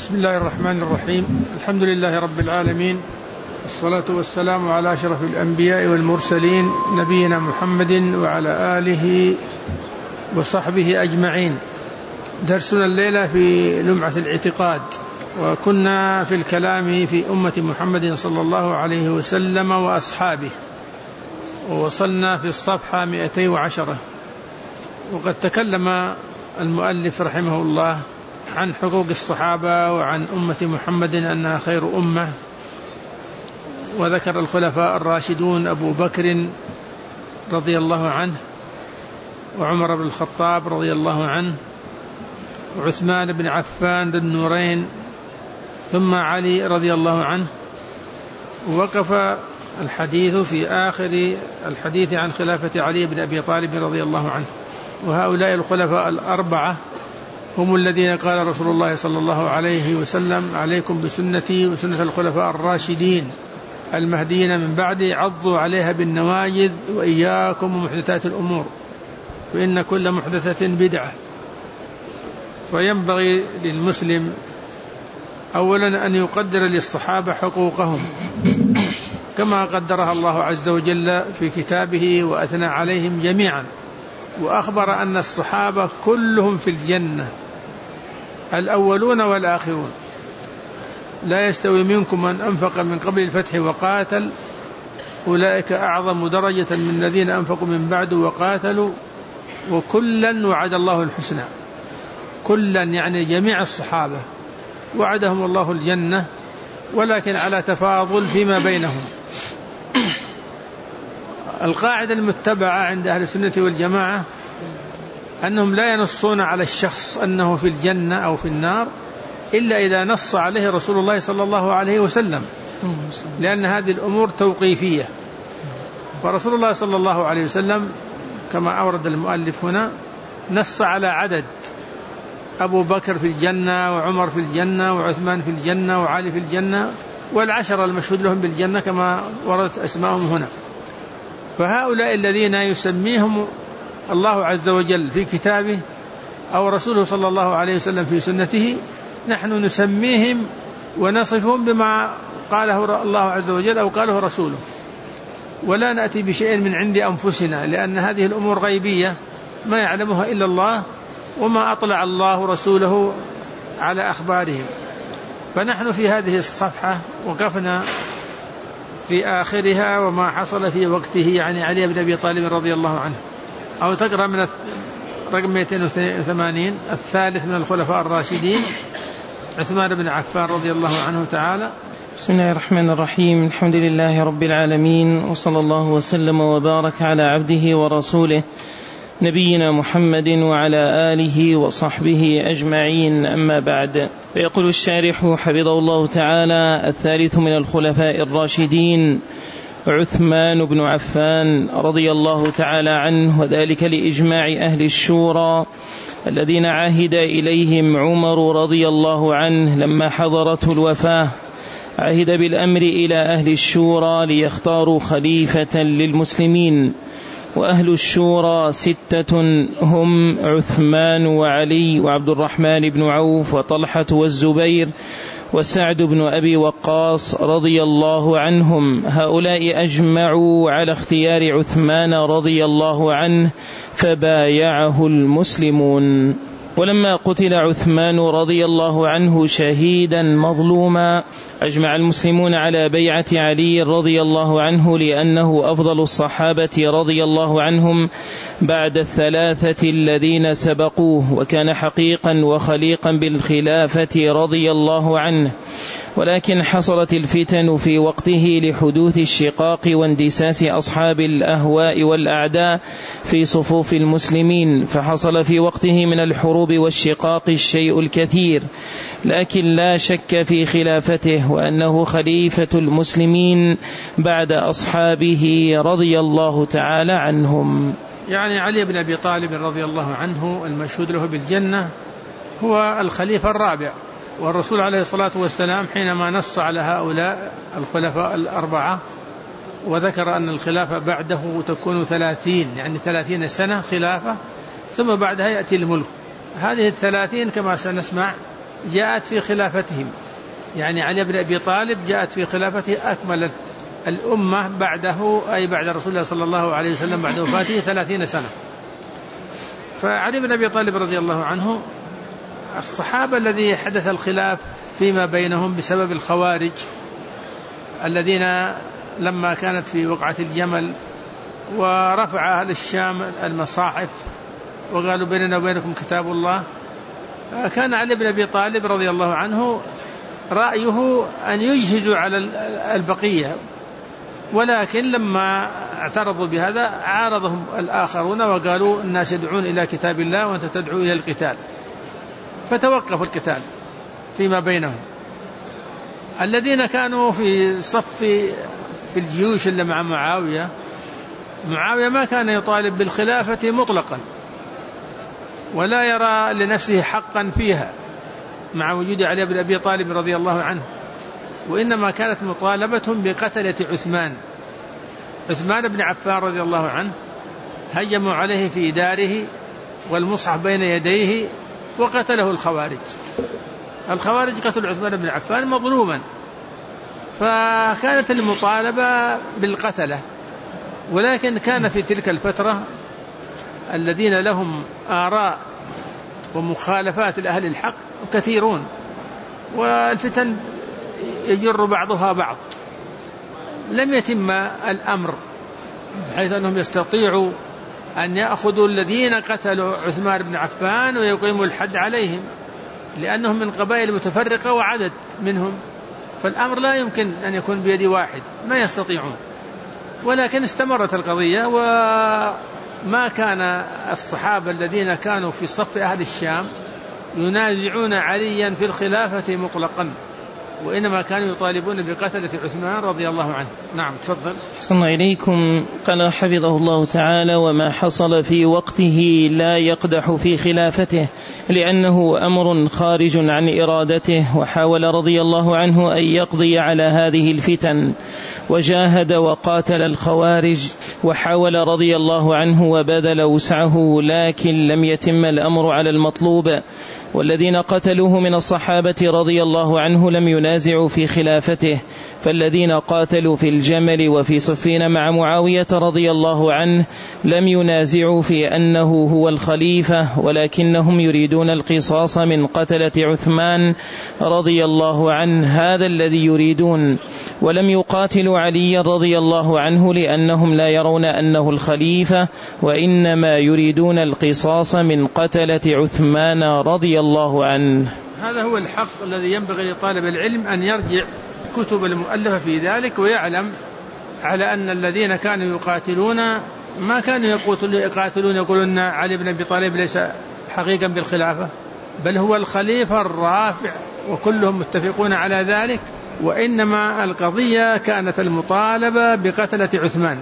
بسم الله الرحمن الرحيم. الحمد لله رب العالمين، والصلاة والسلام على أشرف الأنبياء والمرسلين، نبينا محمد وعلى آله وصحبه أجمعين. درسنا الليلة في لمعة الاعتقاد، وكنا في الكلام في أمة محمد صلى الله عليه وسلم وأصحابه، ووصلنا في الصفحة 210. وقد تكلم المؤلف رحمه الله عن حقوق الصحابة وعن أمة محمد أنها خير أمة، وذكر الخلفاء الراشدون أبو بكر رضي الله عنه، وعمر بن الخطاب رضي الله عنه، وعثمان بن عفان ذو النورين، ثم علي رضي الله عنه. ووقف الحديث في آخر الحديث عن خلافة علي بن أبي طالب رضي الله عنه. وهؤلاء الخلفاء الأربعة هم الذين قال رسول الله صلى الله عليه وسلم: عليكم بسنتي وسنة الخلفاء الراشدين المهديين من بعدي، عضوا عليها بالنواجذ، وإياكم ومحدثات الأمور، فإن كل محدثة بدعة. وينبغي للمسلم أولا أن يقدر للصحابة حقوقهم كما قدرها الله عز وجل في كتابه، وأثنى عليهم جميعا، وأخبر أن الصحابة كلهم في الجنة، الأولون والآخرون. لا يستوي منكم من أنفق من قبل الفتح وقاتل، أولئك أعظم درجة من الذين أنفقوا من بعد وقاتلوا، وكلا وعد الله الحسنى. كلا يعني جميع الصحابة وعدهم الله الجنة، ولكن على تفاضل فيما بينهم. القاعدة المتبعة عند أهل السنة والجماعة أنهم لا ينصون على الشخص أنه في الجنة أو في النار إلا إذا نص عليه رسول الله صلى الله عليه وسلم، لأن هذه الأمور توقيفية. ورسول الله صلى الله عليه وسلم كما أورد المؤلف هنا نص على عدد: أبو بكر في الجنة، وعمر في الجنة، وعثمان في الجنة، وعلي في الجنة، والعشرة المشهود لهم بالجنة كما وردت أسماءهم هنا. فهؤلاء الذين يسميهم الله عز وجل في كتابه أو رسوله صلى الله عليه وسلم في سنته، نحن نسميهم ونصفهم بما قاله الله عز وجل أو قاله رسوله، ولا نأتي بشيء من عند أنفسنا، لأن هذه الأمور غيبية ما يعلمها إلا الله، وما أطلع الله رسوله على أخبارهم. فنحن في هذه الصفحة وقفنا في آخرها: وما حصل في وقته، يعني علي بن أبي طالب رضي الله عنه. أو تقرأ من رقم 280 الثالث من الخلفاء الراشدين عثمان بن عفان رضي الله عنه تعالى. بسم الله الرحمن الرحيم. الحمد لله رب العالمين، وصلى الله وسلم وبارك على عبده ورسوله نبينا محمد وعلى آله وصحبه أجمعين، أما بعد. فيقول الشارح حفظه الله تعالى: الثالث من الخلفاء الراشدين عثمان بن عفان رضي الله تعالى عنه، وذلك لإجماع أهل الشورى الذين عهد إليهم عمر رضي الله عنه لما حضرته الوفاة. عهد بالأمر إلى أهل الشورى ليختاروا خليفة للمسلمين، وأهل الشورى 6 هم عثمان وعلي وعبد الرحمن بن عوف وطلحة والزبير وسعد بن أبي وقاص رضي الله عنهم. هؤلاء أجمعوا على اختيار عثمان رضي الله عنه، فبايعه المسلمون. ولما قتل عثمان رضي الله عنه شهيدا مظلوما، أجمع المسلمون على بيعة علي رضي الله عنه، لأنه أفضل الصحابة رضي الله عنهم بعد 3 الذين سبقوه، وكان حقيقا وخليقا بالخلافة رضي الله عنه. ولكن حصلت الفتن في وقته لحدوث الشقاق واندساس أصحاب الأهواء والأعداء في صفوف المسلمين، فحصل في وقته من الحروب والشقاق الشيء الكثير، لكن لا شك في خلافته وأنه خليفة المسلمين بعد أصحابه رضي الله تعالى عنهم. يعني علي بن أبي طالب رضي الله عنه المشهود له بالجنة هو الخليفة الرابع، والرسول عليه الصلاة والسلام حينما نص على هؤلاء الخلفاء الأربعة وذكر أن الخلافة بعده تكون 30، يعني 30 سنة خلافة، ثم بعدها يأتي الملك. هذه 30 كما سنسمع جاءت في خلافتهم، يعني علي بن أبي طالب جاءت في خلافته أكمل الأمة بعده، أي بعد رسول الله صلى الله عليه وسلم بعد وفاته 30 سنة. فعلي بن أبي طالب رضي الله عنه الصحابة الذي حدث الخلاف فيما بينهم بسبب الخوارج الذين لما كانت في وقعة الجمل ورفع أهل الشام المصاحف وقالوا بيننا وبينكم كتاب الله، كان علي بن أبي طالب رضي الله عنه رأيه أن يجهزوا على البقية، ولكن لما اعترضوا بهذا عارضهم الآخرون وقالوا الناس يدعون إلى كتاب الله وأنت تدعو إلى القتال، فتوقف القتال فيما بينهم. الذين كانوا في صف في الجيوش اللي مع معاوية ما كان يطالب بالخلافة مطلقا ولا يرى لنفسه حقا فيها مع وجود علي بن أبي طالب رضي الله عنه، وإنما كانت مطالبتهم بقتلة عثمان بن عفان رضي الله عنه. هجموا عليه في داره والمصحف بين يديه وقتله الخوارج قتلوا عثمان بن عفان مظلوما، فكانت المطالبة بالقتلة. ولكن كان في تلك الفترة الذين لهم آراء ومخالفات لأهل الحق كثيرون، والفتن يجر بعضها بعض، لم يتم الأمر بحيث أنهم يستطيعوا أن يأخذوا الذين قتلوا عثمان بن عفان ويقيموا الحد عليهم، لأنهم من قبائل متفرقة وعدد منهم، فالأمر لا يمكن أن يكون بيد واحد، ما يستطيعون. ولكن استمرت القضية، وما كان الصحابة الذين كانوا في صف أهل الشام ينازعون عليا في الخلافة مطلقا، وإنما كانوا يطالبون بقتلة عثمان رضي الله عنه. نعم تفضل. أحسن إليكم. قال حفظه الله تعالى: وما حصل في وقته لا يقدح في خلافته لأنه أمر خارج عن إرادته، وحاول رضي الله عنه أن يقضي على هذه الفتن وجاهد وقاتل الخوارج، وحاول رضي الله عنه وبذل وسعه، لكن لم يتم الأمر على المطلوب. والذين قتلوه من الصحابة رضي الله عنه لم ينازعوا في خلافته، فالذين قاتلوا في الجمل وفي صفين مع معاوية رضي الله عنه لم ينازعوا في أنه هو الخليفة، ولكنهم يريدون القصاص من قتلة عثمان رضي الله عنه، هذا الذي يريدون. ولم يقاتلوا علي رضي الله عنه لأنهم لا يرون أنه الخليفة، وإنما يريدون القصاص من قتلة عثمان رضي الله عنه. هذا هو الحق الذي ينبغي لطالب العلم أن يرجع كتب المؤلفة في ذلك، ويعلم على أن الذين كانوا يقاتلون ما كانوا يقاتلون يقولون علي بن أبي طالب ليس حقيقا بالخلافة، بل هو الخليفة الرافع، وكلهم متفقون على ذلك. وإنما القضية كانت المطالبة بقتلة عثمان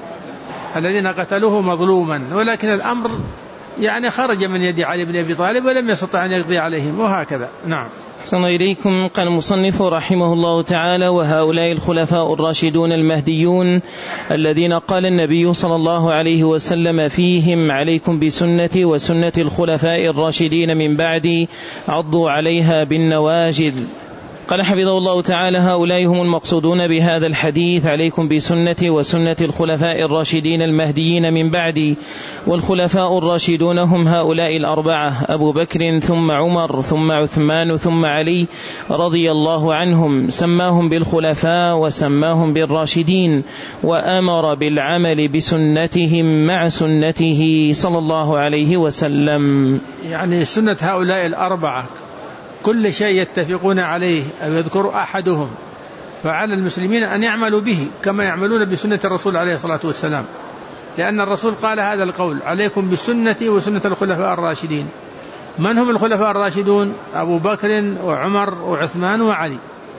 الذين قتلوه مظلوما، ولكن الأمر يعني خرج من يد علي بن أبي طالب ولم يستطع أن يقضي عليهم، وهكذا. نعم. أحسن إليكم. قال المصنف رحمه الله تعالى: وهؤلاء الخلفاء الراشدون المهديون الذين قال النبي صلى الله عليه وسلم فيهم: عليكم بسنتي وسنة الخلفاء الراشدين من بعدي عضوا عليها بالنواجذ. قال حفظه الله تعالى: هؤلاء هم المقصودون بهذا الحديث: عليكم بسنتي وسنة الخلفاء الراشدين المهديين من بعدي. والخلفاء الراشدون هم هؤلاء الأربعة: أبو بكر ثم عمر ثم عثمان ثم علي رضي الله عنهم، سماهم بالخلفاء وسماهم بالراشدين، وأمر بالعمل بسنتهم مع سنته صلى الله عليه وسلم. يعني سنة هؤلاء الأربعة كل شيء يتفقون عليه أو يذكر أحدهم فعلى المسلمين أن يعملوا به كما يعملون بسنة الرسول عليه الصلاة والسلام، لأن الرسول قال هذا القول: عليكم بسنتي وسنة الخلفاء الراشدين. من هم الخلفاء الراشدون؟ أبو بكر وعمر وعثمان وعلي،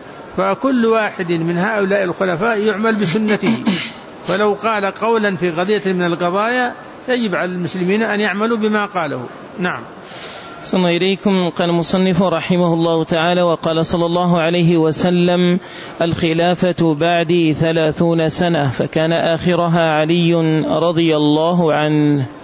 فكل واحد من هؤلاء الخلفاء يعمل بسنته، فلو قال قولا في قضية من القضايا يجب على المسلمين أن يعملوا بما قاله. نعم. صلى إليكم. قال المصنف رحمه الله تعالى: وقال صلى الله عليه وسلم: الخلافة بعدي 30 سنة، فكان آخرها علي رضي الله عنه.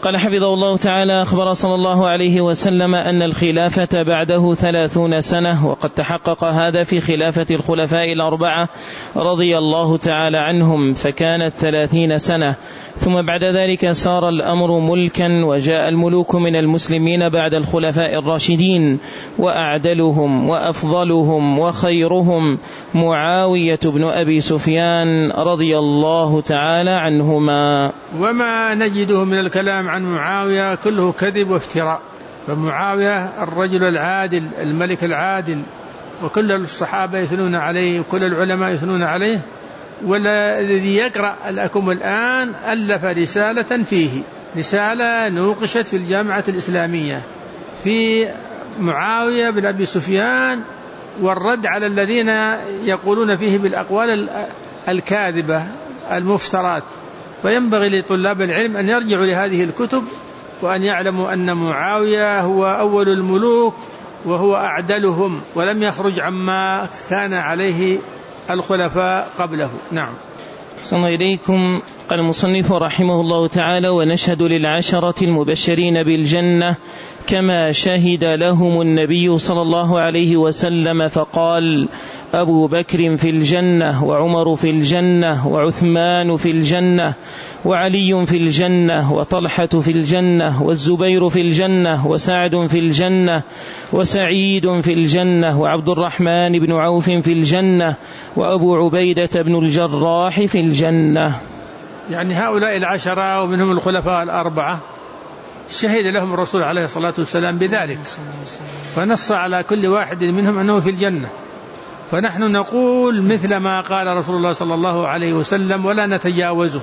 قال حفظه الله تعالى: أخبر صلى الله عليه وسلم أن الخلافة بعده 30 سنة، وقد تحقق هذا في خلافة الخلفاء الأربعة رضي الله تعالى عنهم، فكانت 30 سنة. ثم بعد ذلك صار الأمر ملكا، وجاء الملوك من المسلمين بعد الخلفاء الراشدين، وأعدلهم وأفضلهم وخيرهم معاوية بن أبي سفيان رضي الله تعالى عنهما. وما نجده من الكلام عن معاوية كله كذب وافتراء، فمعاوية الرجل العادل الملك العادل، وكل الصحابة يثنون عليه وكل العلماء يثنون عليه. والذي يقرأ لكم الآن ألف رسالة فيه، رسالة نوقشت في الجامعة الإسلامية في معاوية بن أبي سفيان، والرد على الذين يقولون فيه بالأقوال الكاذبة المفترات. فينبغي لطلاب العلم أن يرجعوا لهذه الكتب وأن يعلموا أن معاوية هو أول الملوك وهو أعدلهم، ولم يخرج عما كان عليه الخلفاء قبله. نعم. صلى إليكم. قال المصنف رحمه الله تعالى: ونشهد للعشرة المبشرين بالجنة كما شهد لهم النبي صلى الله عليه وسلم، فقال: أبو بكر في الجنة، وعمر في الجنة، وعثمان في الجنة، وعلي في الجنة، وطلحة في الجنة، والزبير في الجنة، وسعد في الجنة، وسعيد في الجنة، وعبد الرحمن بن عوف في الجنة، وأبو عبيدة بن الجراح في الجنة. يعني هؤلاء العشرة ومنهم الخلفاء الأربعة شهد لهم الرسول عليه الصلاة والسلام بذلك، فنص على كل واحد منهم أنه في الجنة. فنحن نقول مثل ما قال رسول الله صلى الله عليه وسلم ولا نتجاوزه،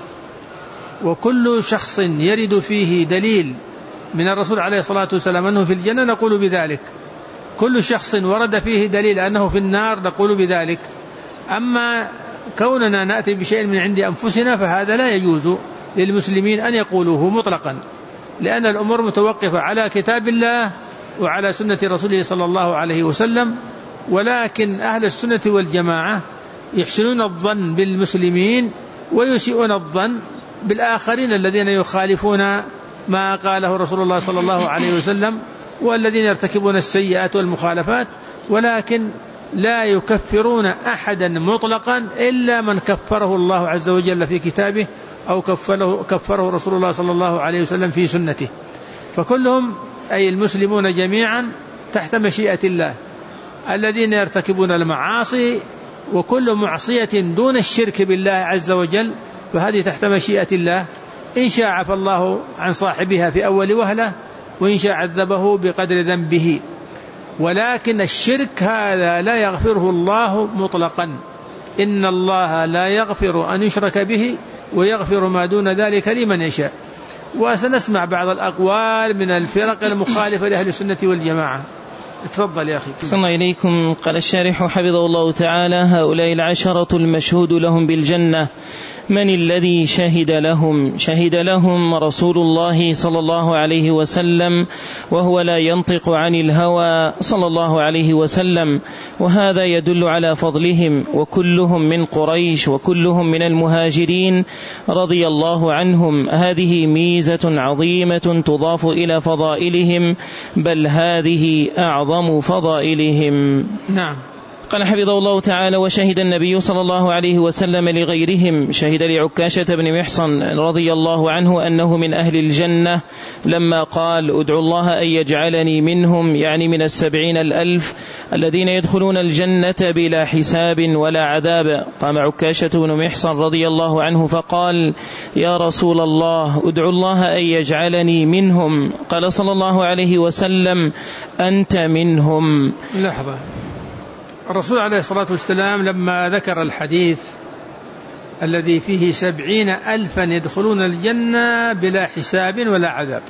وكل شخص يرد فيه دليل من الرسول عليه الصلاة والسلام أنه في الجنة نقول بذلك، كل شخص ورد فيه دليل أنه في النار نقول بذلك. أما كوننا نأتي بشيء من عند أنفسنا فهذا لا يجوز للمسلمين أن يقولوه مطلقا، لأن الأمور متوقفة على كتاب الله وعلى سنة رسوله صلى الله عليه وسلم. ولكن أهل السنة والجماعة يحسنون الظن بالمسلمين ويسيئون الظن بالآخرين الذين يخالفون ما قاله رسول الله صلى الله عليه وسلم، والذين يرتكبون السيئات والمخالفات، ولكن لا يكفرون أحدا مطلقا إلا من كفره الله عز وجل في كتابه أو كفره رسول الله صلى الله عليه وسلم في سنته. فكلهم أي المسلمون جميعا تحت مشيئة الله، الذين يرتكبون المعاصي وكل معصية دون الشرك بالله عز وجل فهذه تحت مشيئة الله، إن شاء عفى الله عن صاحبها في أول وهلة، وإن شاء عذبه بقدر ذنبه. ولكن الشرك هذا لا يغفره الله مطلقا، إن الله لا يغفر أن يشرك به ويغفر ما دون ذلك لمن يشاء. وسنسمع بعض الأقوال من الفرق المخالفة لأهل السنة والجماعة. تفضل يا أخي. صلى الله إليكم. قال الشارح حفظه الله تعالى: هؤلاء العشرة المشهود لهم بالجنة من الذي شهد لهم؟ شهد لهم رسول الله صلى الله عليه وسلم، وهو لا ينطق عن الهوى صلى الله عليه وسلم، وهذا يدل على فضلهم، وكلهم من قريش وكلهم من المهاجرين رضي الله عنهم. هذه ميزة عظيمة تضاف إلى فضائلهم، بل هذه أعظم فضائلهم. نعم. قال حفظه الله تعالى: وشهد النبي صلى الله عليه وسلم لغيرهم، شهد لعكاشة بن محصن رضي الله عنه أنه من أهل الجنة لما قال: ادعوا الله أن يجعلني منهم، يعني من 70,000 الذين يدخلون الجنة بلا حساب ولا عذاب. قام عكاشة بن محصن رضي الله عنه فقال: يا رسول الله ادعوا الله أن يجعلني منهم. قال صلى الله عليه وسلم: أنت منهم. لحظة، الرسول عليه الصلاة والسلام لما ذكر الحديث الذي فيه 70,000 يدخلون الجنة بلا حساب ولا عذاب،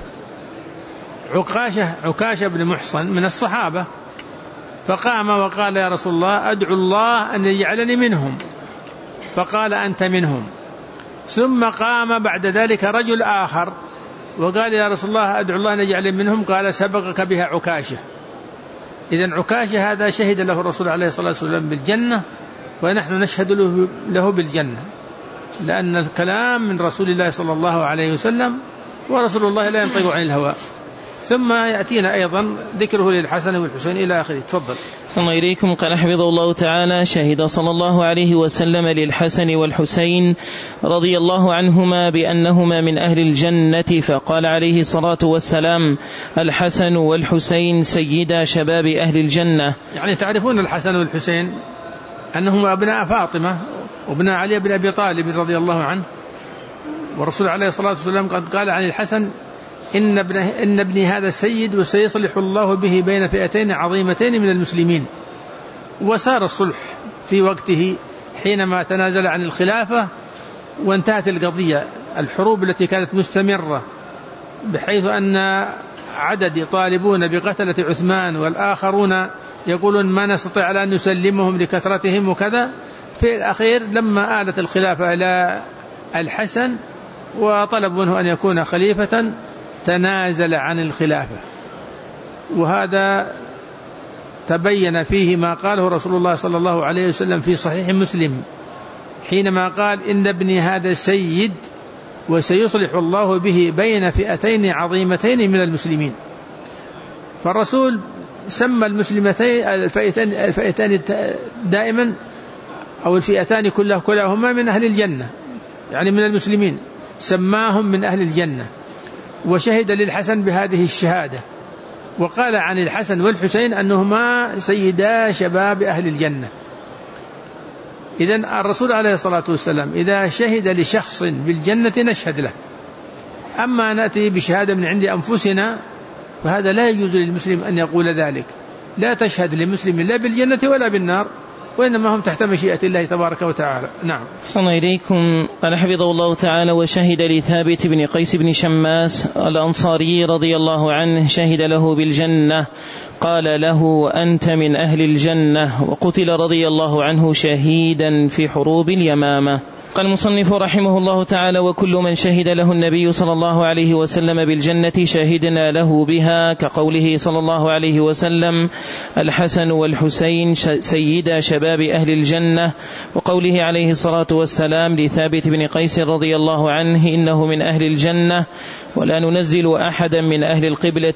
عكاشة بن محصن من الصحابة، فقام وقال: يا رسول الله أدعو الله أن يجعلني منهم. فقال: أنت منهم. ثم قام بعد ذلك رجل آخر وقال: يا رسول الله أدعو الله أن يجعلني منهم. قال: سبقك بها عكاشة. إذن عكاشة هذا شهد له الرسول عليه الصلاة والسلام بالجنة، ونحن نشهد له بالجنة، لأن الكلام من رسول الله صلى الله عليه وسلم ورسول الله لا ينطق عن الهوى. ثم يأتينا أيضا ذكره للحسن والحسين إلى آخره. تفضل. صلى إليكم. قال حفظه الله تعالى: شهد صلى الله عليه وسلم للحسن والحسين رضي الله عنهما بأنهما من أهل الجنة، فقال عليه الصلاة والسلام: الحسن والحسين سيدا شباب أهل الجنة. يعني تعرفون الحسن والحسين أنهما أبناء فاطمة وابن علي بن أبي طالب رضي الله عنه، والرسول عليه الصلاة والسلام قد قال عن الحسن: إن ابني هذا سيد وسيصلح الله به بين فئتين عظيمتين من المسلمين. وسار الصلح في وقته حينما تنازل عن الخلافة وانتهت القضية. الحروب التي كانت مستمرة بحيث أن عدد يطالبون بقتلة عثمان والآخرون يقولون ما نستطيع على أن نسلمهم لكثرتهم وكذا، في الأخير لما آلت الخلافة إلى الحسن وطلبوا منه أن يكون خليفة تنازل عن الخلافة. وهذا تبين فيه ما قاله رسول الله صلى الله عليه وسلم في صحيح مسلم حينما قال: إن ابني هذا سيد وسيصلح الله به بين فئتين عظيمتين من المسلمين. فالرسول سمى المسلمتين الفئتان دائما أو الفئتان كلهما من أهل الجنة، يعني من المسلمين، سماهم من أهل الجنة. وشهد للحسن بهذه الشهادة، وقال عن الحسن والحسين أنهما سيدا شباب أهل الجنة. إذن الرسول عليه الصلاة والسلام إذا شهد لشخص بالجنة نشهد له. أما نأتي بشهادة من عند أنفسنا فهذا لا يجوز للمسلم أن يقول ذلك. لا تشهد لمسلم لا بالجنة ولا بالنار، وإنما هم تحت مشيئة الله تبارك وتعالى. نعم. صلى إليكم. قال حفظه الله تعالى: وشهد لثابت بن قيس بن شماس الأنصاري رضي الله عنه، شهد له بالجنة، قال له: أنت من أهل الجنة، وقتل رضي الله عنه شهيدا في حروب اليمامة. قال المصنف رحمه الله تعالى: وكل من شهد له النبي صلى الله عليه وسلم بالجنة شهدنا له بها، كقوله صلى الله عليه وسلم: الحسن والحسين سيدا شباب أهل الجنة، وقوله عليه الصلاة والسلام لثابت بن قيس رضي الله عنه: إنه من أهل الجنة ولا ننزل أحدا من أهل القبلة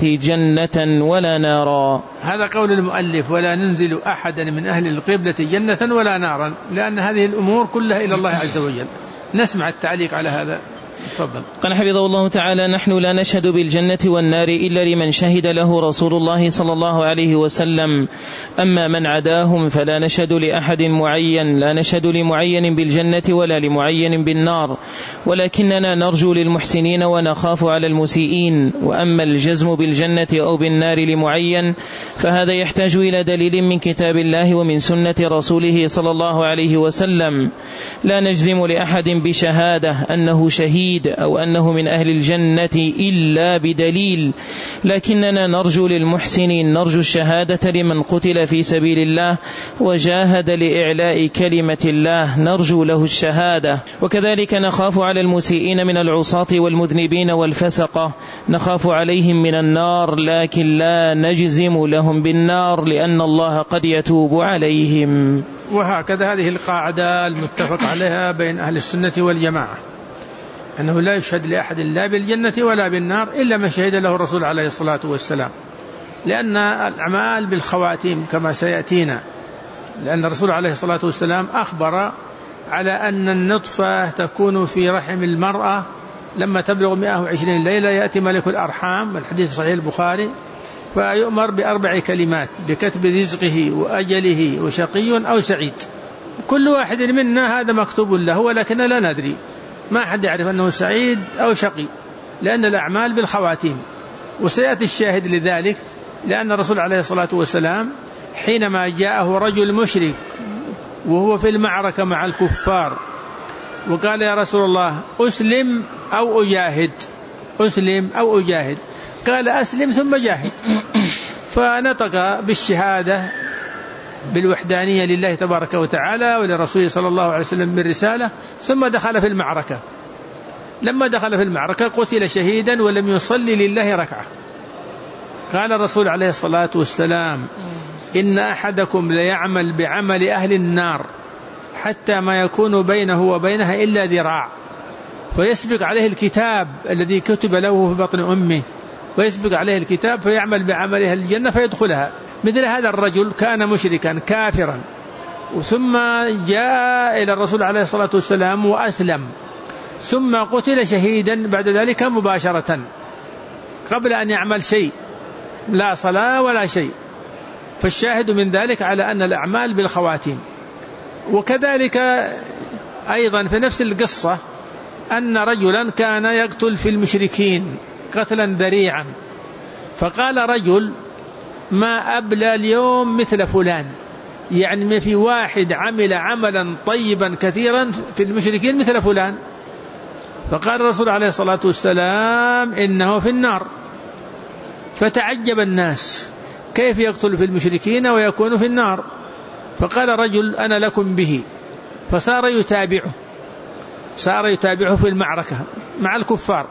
جنة ولا نارا. هذا قول المؤلف: ولا ننزل أحدا من أهل القبلة جنة ولا نارا، لأن هذه الأمور كلها إلى الله عز وجل. نسمع التعليق على هذا. تفضل. قال حفظه الله تعالى: نحن لا نشهد بالجنة والنار إلا لمن شهد له رسول الله صلى الله عليه وسلم، أما من عداهم فلا نشهد لأحد معين، لا نشهد لمعين بالجنة ولا لمعين بالنار، ولكننا نرجو للمحسنين ونخاف على المسيئين. وأما الجزم بالجنة أو بالنار لمعين فهذا يحتاج إلى دليل من كتاب الله ومن سنة رسوله صلى الله عليه وسلم. لا نجزم لأحد بشهادة أنه شهيد أو أنه من أهل الجنة إلا بدليل، لكننا نرجو للمحسنين، نرجو الشهادة لمن قتل في سبيل الله وجاهد لإعلاء كلمة الله، نرجو له الشهادة. وكذلك نخاف على المسيئين من العصاة والمذنبين والفسقة، نخاف عليهم من النار، لكن لا نجزم لهم بالنار لأن الله قد يتوب عليهم. وهكذا هذه القاعدة المتفق عليها بين أهل السنة والجماعة، أنه لا يشهد لأحد لا بالجنة ولا بالنار إلا ما شهد له الرسول عليه الصلاة والسلام، لأن الأعمال بالخواتيم كما سيأتينا. لأن الرسول عليه الصلاة والسلام أخبر على أن النطفة تكون في رحم المرأة لما تبلغ 120 ليلة يأتي ملك الأرحام، الحديث صحيح البخاري، فيؤمر ب4 كلمات: بكتب رزقه وأجله وشقي أو سعيد. كل واحد منا هذا مكتوب له، ولكن لا ندري، ما حد يعرف أنه سعيد أو شقي، لأن الأعمال بالخواتيم. وسيأتي الشاهد لذلك، لأن الرسول عليه الصلاة والسلام حينما جاءه رجل مشرك وهو في المعركة مع الكفار وقال: يا رسول الله أسلم أو أجاهد، أسلم أو أجاهد، قال: أسلم ثم جاهد. فنطق بالشهادة بالوحدانية لله تبارك وتعالى ولرسوله صلى الله عليه وسلم بالرسالة، ثم دخل في المعركة. لما دخل في المعركة قتل شهيدا ولم يصلي لله ركعة. قال الرسول عليه الصلاة والسلام: إن أحدكم ليعمل بعمل أهل النار حتى ما يكون بينه وبينها إلا ذراع، فيسبق عليه الكتاب الذي كتب له في بطن أمه، ويسبق عليه الكتاب فيعمل بعمل أهل الجنة فيدخلها. مثل هذا الرجل كان مشركا كافرا، ثم جاء إلى الرسول عليه الصلاة والسلام وأسلم، ثم قتل شهيدا بعد ذلك مباشرة قبل أن يعمل شيء، لا صلاة ولا شيء. فالشاهد من ذلك على أن الأعمال بالخواتيم. وكذلك أيضا في نفس القصة أن رجلا كان يقتل في المشركين قتلا ذريعا، فقال رجل: ما أبلى اليوم مثل فلان، يعني ما في واحد عمل عملا طيبا كثيرا في المشركين مثل فلان. فقال الرسول عليه الصلاة والسلام: إنه في النار. فتعجب الناس: كيف يقتل في المشركين ويكون في النار؟ فقال رجل: أنا لكم به. فصار يتابعه في المعركة مع الكفار،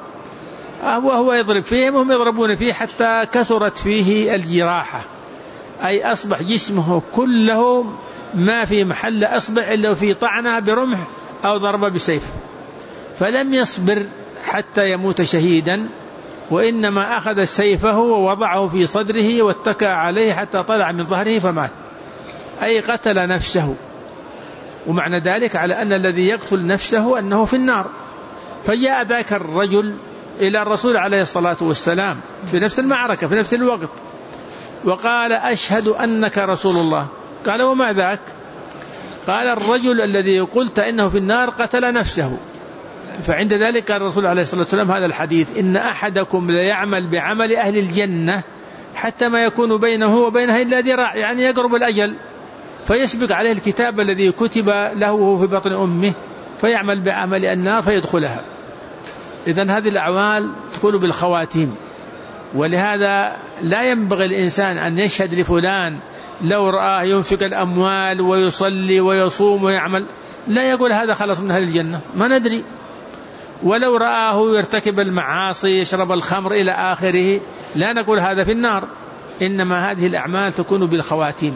وهو يضرب فيهم وهم يضربون فيه حتى كثرت فيه الجراحة، أي أصبح جسمه كله ما في محل أصبع إلا في طعنة برمح أو ضربة بسيف. فلم يصبر حتى يموت شهيدا، وإنما أخذ سيفه ووضعه في صدره واتكى عليه حتى طلع من ظهره فمات، أي قتل نفسه. ومعنى ذلك على أن الذي يقتل نفسه أنه في النار. فجاء ذاك الرجل إلى الرسول عليه الصلاة والسلام في نفس المعركة في نفس الوقت، وقال: أشهد أنك رسول الله. قال: وما ذاك؟ قال: الرجل الذي قلت إنه في النار قتل نفسه. فعند ذلك قال الرسول عليه الصلاة والسلام هذا الحديث: إن أحدكم ليعمل بعمل أهل الجنة حتى ما يكون بينه وبينها إلا ذراع، يعني يقرب الأجل، فيسبق عليه الكتاب الذي كتب له في بطن أمه فيعمل بعمل النار فيدخلها. إذن هذه الأعمال تكون بالخواتيم. ولهذا لا ينبغي الإنسان أن يشهد لفلان لو رآه ينفق الأموال ويصلي ويصوم ويعمل، لا يقول هذا خلص من أهل الجنة، ما ندري. ولو رآه يرتكب المعاصي يشرب الخمر إلى آخره، لا نقول هذا في النار. إنما هذه الأعمال تكون بالخواتيم.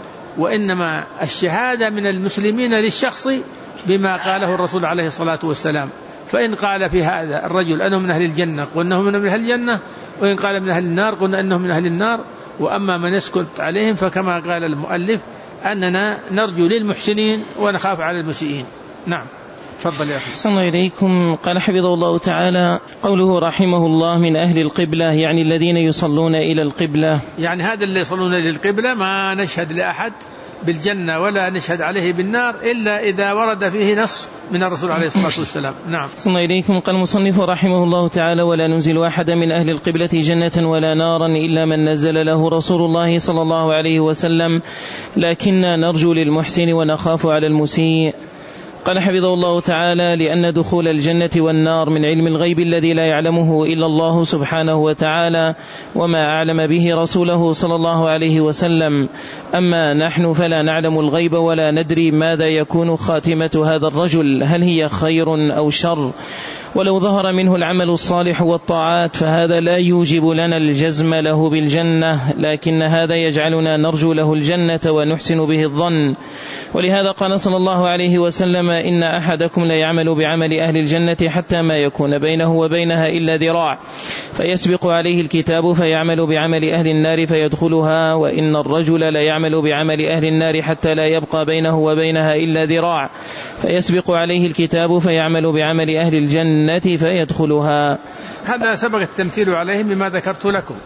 وإنما الشهادة من المسلمين للشخص بما قاله الرسول عليه الصلاة والسلام. فإن قال في هذا الرجل أنه من أهل الجنة قلنا من أهل الجنة، وإن قال من أهل النار قلنا أنه من أهل النار. وأما من يسكت عليهم فكما قال المؤلف أننا نرجو للمحسنين ونخاف على المسيئين. نعم، تفضل يا أخي. صلى الله إليكم. قال حفظه الله تعالى: قوله رحمه الله من أهل القبلة، يعني الذين يصلون إلى القبلة، يعني هذا اللي يصلون إلى القبلة ما نشهد لأحد بالجنة ولا نشهد عليه بالنار إلا إذا ورد فيه نص من الرسول عليه الصلاة والسلام. نعم. صلى الله إليكم. قال المصنف رحمه الله تعالى: ولا ننزل أحدا من أهل القبلة جنة ولا نارا إلا من نزل له رسول الله صلى الله عليه وسلم، لكننا نرجو للمحسن ونخاف على المسيء. قال حفظه الله تعالى: لأن دخول الجنة والنار من علم الغيب الذي لا يعلمه إلا الله سبحانه وتعالى، وما أعلم به رسوله صلى الله عليه وسلم. أما نحن فلا نعلم الغيب ولا ندري ماذا يكون خاتمة هذا الرجل، هل هي خير أو شر. ولو ظهر منه العمل الصالح والطاعات فهذا لا يوجب لنا الجزم له بالجنة، لكن هذا يجعلنا نرجو له الجنة ونحسن به الظن. ولهذا قال صلى الله عليه وسلم: إن أحدكم لا يعمل بعمل أهل الجنة حتى ما يكون بينه وبينها إلا ذراع، فيسبق عليه الكتاب فيعمل بعمل أهل النار فيدخلها، وإن الرجل لا يعمل بعمل أهل النار حتى لا يبقى بينه وبينها إلا ذراع، فيسبق عليه الكتاب فيعمل بعمل أهل الجنة فيدخلها. هذا سبق التمثيل عليهم بما ذكرت لكم،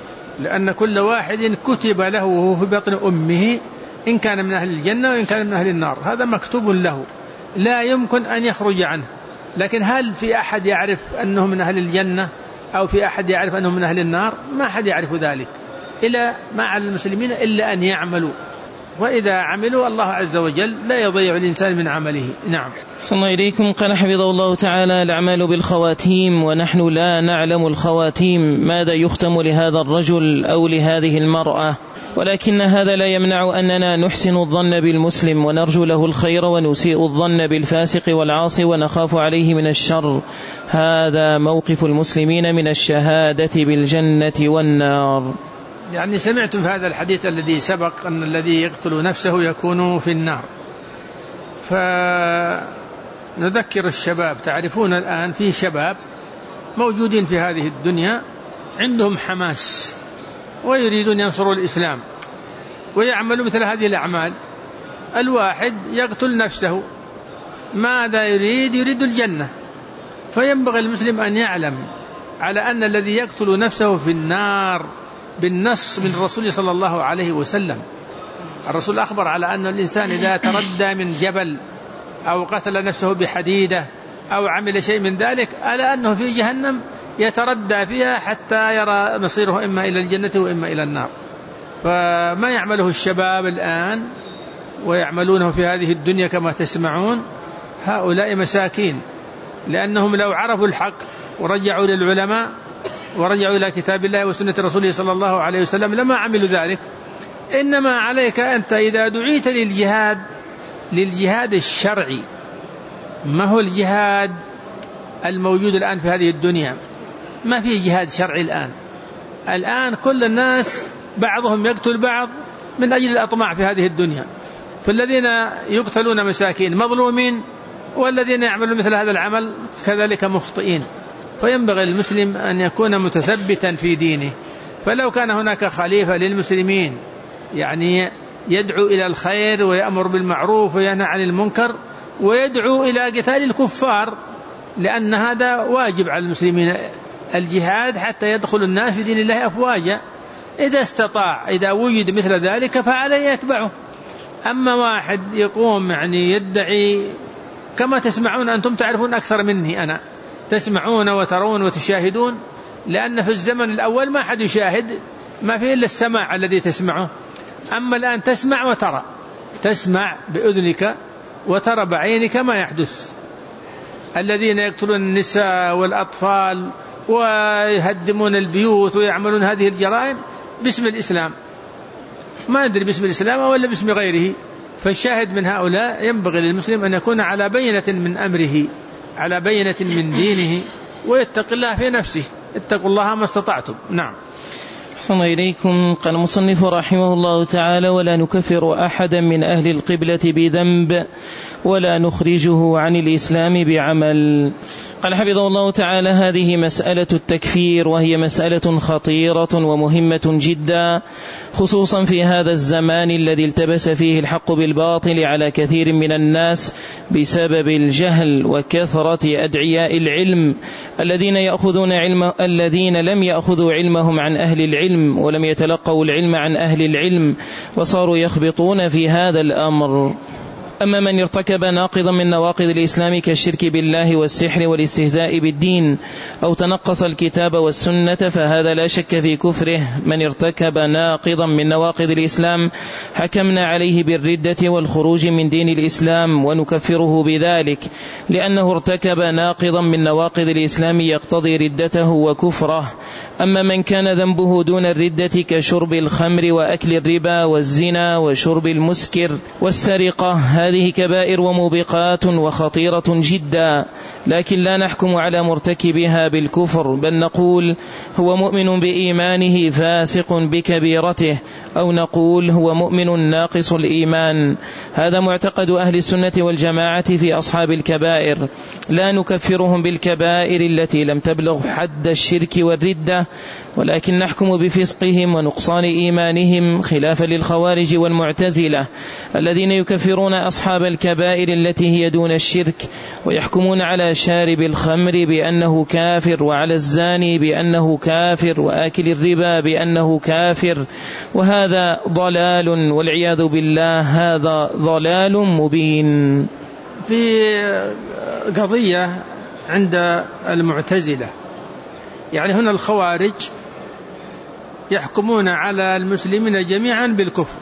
لأن كل واحد كتب له في بطن أمه إن كان من أهل الجنة وإن كان من أهل النار، هذا مكتوب له لا يمكن أن يخرج عنه. لكن هل في أحد يعرف أنه من أهل الجنة أو في أحد يعرف أنه من أهل النار؟ ما أحد يعرف ذلك إلا ما على المسلمين إلا أن يعملوا، وإذا عملوا الله عز وجل لا يضيع الإنسان من عمله. نعم. صلى الله إليكم. قال حفظه الله تعالى: الأعمال بالخواتيم، ونحن لا نعلم الخواتيم ماذا يختم لهذا الرجل أو لهذه المرأة، ولكن هذا لا يمنع أننا نحسن الظن بالمسلم ونرجو له الخير ونسيء الظن بالفاسق والعاصي ونخاف عليه من الشر. هذا موقف المسلمين من الشهادة بالجنة والنار. يعني سمعتم في هذا الحديث الذي سبق أن الذي يقتل نفسه يكون في النار، نذكر الشباب. تعرفون الآن في شباب موجودين في هذه الدنيا عندهم حماس ويريدون ينصروا الإسلام ويعملوا مثل هذه الأعمال. الواحد يقتل نفسه، ماذا يريد؟ يريد الجنة. فينبغي المسلم أن يعلم على أن الذي يقتل نفسه في النار بالنص من الرسول صلى الله عليه وسلم. الرسول أخبر على أن الإنسان إذا تردى من جبل أو قتل نفسه بحديدة أو عمل شيء من ذلك على أنه في جهنم يتردى فيها حتى يرى مصيره إما إلى الجنة وإما إلى النار. فما يعمله الشباب الآن ويعملونه في هذه الدنيا كما تسمعون هؤلاء مساكين، لأنهم لو عرفوا الحق ورجعوا للعلماء ورجعوا إلى كتاب الله وسنة رسوله صلى الله عليه وسلم لما عملوا ذلك. إنما عليك أنت إذا دعيت للجهاد الشرعي، ما هو الجهاد الموجود الآن في هذه الدنيا؟ ما في جهاد شرعي الآن كل الناس بعضهم يقتل بعض من أجل الأطماع في هذه الدنيا. فالذين يقتلون مساكين مظلومين، والذين يعملون مثل هذا العمل كذلك مخطئين. فينبغي المسلم أن يكون متثبتا في دينه. فلو كان هناك خليفة للمسلمين يعني يدعو إلى الخير ويأمر بالمعروف وينهى عن المنكر ويدعو إلى قتال الكفار، لأن هذا واجب على المسلمين الجهاد حتى يدخل الناس في دين الله أفواجا. إذا استطاع، إذا وجد مثل ذلك فعليه يتبعه. أما واحد يقوم يعني يدعي كما تسمعون، أنتم تعرفون أكثر مني أنا، تسمعون وترون وتشاهدون، لأن في الزمن الأول ما حد يشاهد، ما فيه إلا السماع الذي تسمعه. أما الآن تسمع وترى، تسمع بأذنك وترى بعينك ما يحدث. الذين يقتلون النساء والأطفال ويهدمون البيوت ويعملون هذه الجرائم باسم الإسلام، ما ندري باسم الإسلام ولا باسم غيره. فالشاهد من هؤلاء ينبغي للمسلم أن يكون على بينة من أمره، على بينة من دينه، ويتق الله في نفسه. اتقوا الله ما استطعتم. نعم. أحسن إليكم. قال المصنف رحمه الله تعالى: ولا نكفر أحدا من أهل القبلة بذنب ولا نخرجه عن الإسلام بعمل. قال حفظه الله تعالى: هذه مسألة التكفير، وهي مسألة خطيرة ومهمة جدا، خصوصا في هذا الزمان الذي التبس فيه الحق بالباطل على كثير من الناس بسبب الجهل وكثرة أدعياء العلم الذين لم يأخذوا علمهم عن أهل العلم ولم يتلقوا العلم عن أهل العلم، وصاروا يخبطون في هذا الأمر. أما من ارتكب ناقضا من نواقض الإسلام كالشرك بالله والسحر والاستهزاء بالدين أو تنقص الكتاب والسنة فهذا لا شك في كفره. من ارتكب ناقضا من نواقض الإسلام حكمنا عليه بالردة والخروج من دين الإسلام ونكفره بذلك، لأنه ارتكب ناقضا من نواقض الإسلام يقتضي ردته وكفره. أما من كان ذنبه دون الردة كشرب الخمر وأكل الربا والزنا وشرب المسكر والسرقة، هذه كبائر وموبقات وخطيرة جدا، لكن لا نحكم على مرتكبها بالكفر، بل نقول هو مؤمن بإيمانه فاسق بكبيرته، أو نقول هو مؤمن ناقص الإيمان. هذا معتقد أهل السنة والجماعة في أصحاب الكبائر، لا نكفرهم بالكبائر التي لم تبلغ حد الشرك والردة، ولكن نحكم بفسقهم ونقصان إيمانهم، خلافا للخوارج والمعتزلة الذين يكفرون أصحاب الكبائر التي هي دون الشرك، ويحكمون على شارب الخمر بأنه كافر، وعلى الزاني بأنه كافر، وآكل الربا بأنه كافر، وهذا ضلال والعياذ بالله، هذا ضلال مبين. في قضية عند المعتزلة، يعني هنا الخوارج يحكمون على المسلمين جميعا بالكفر،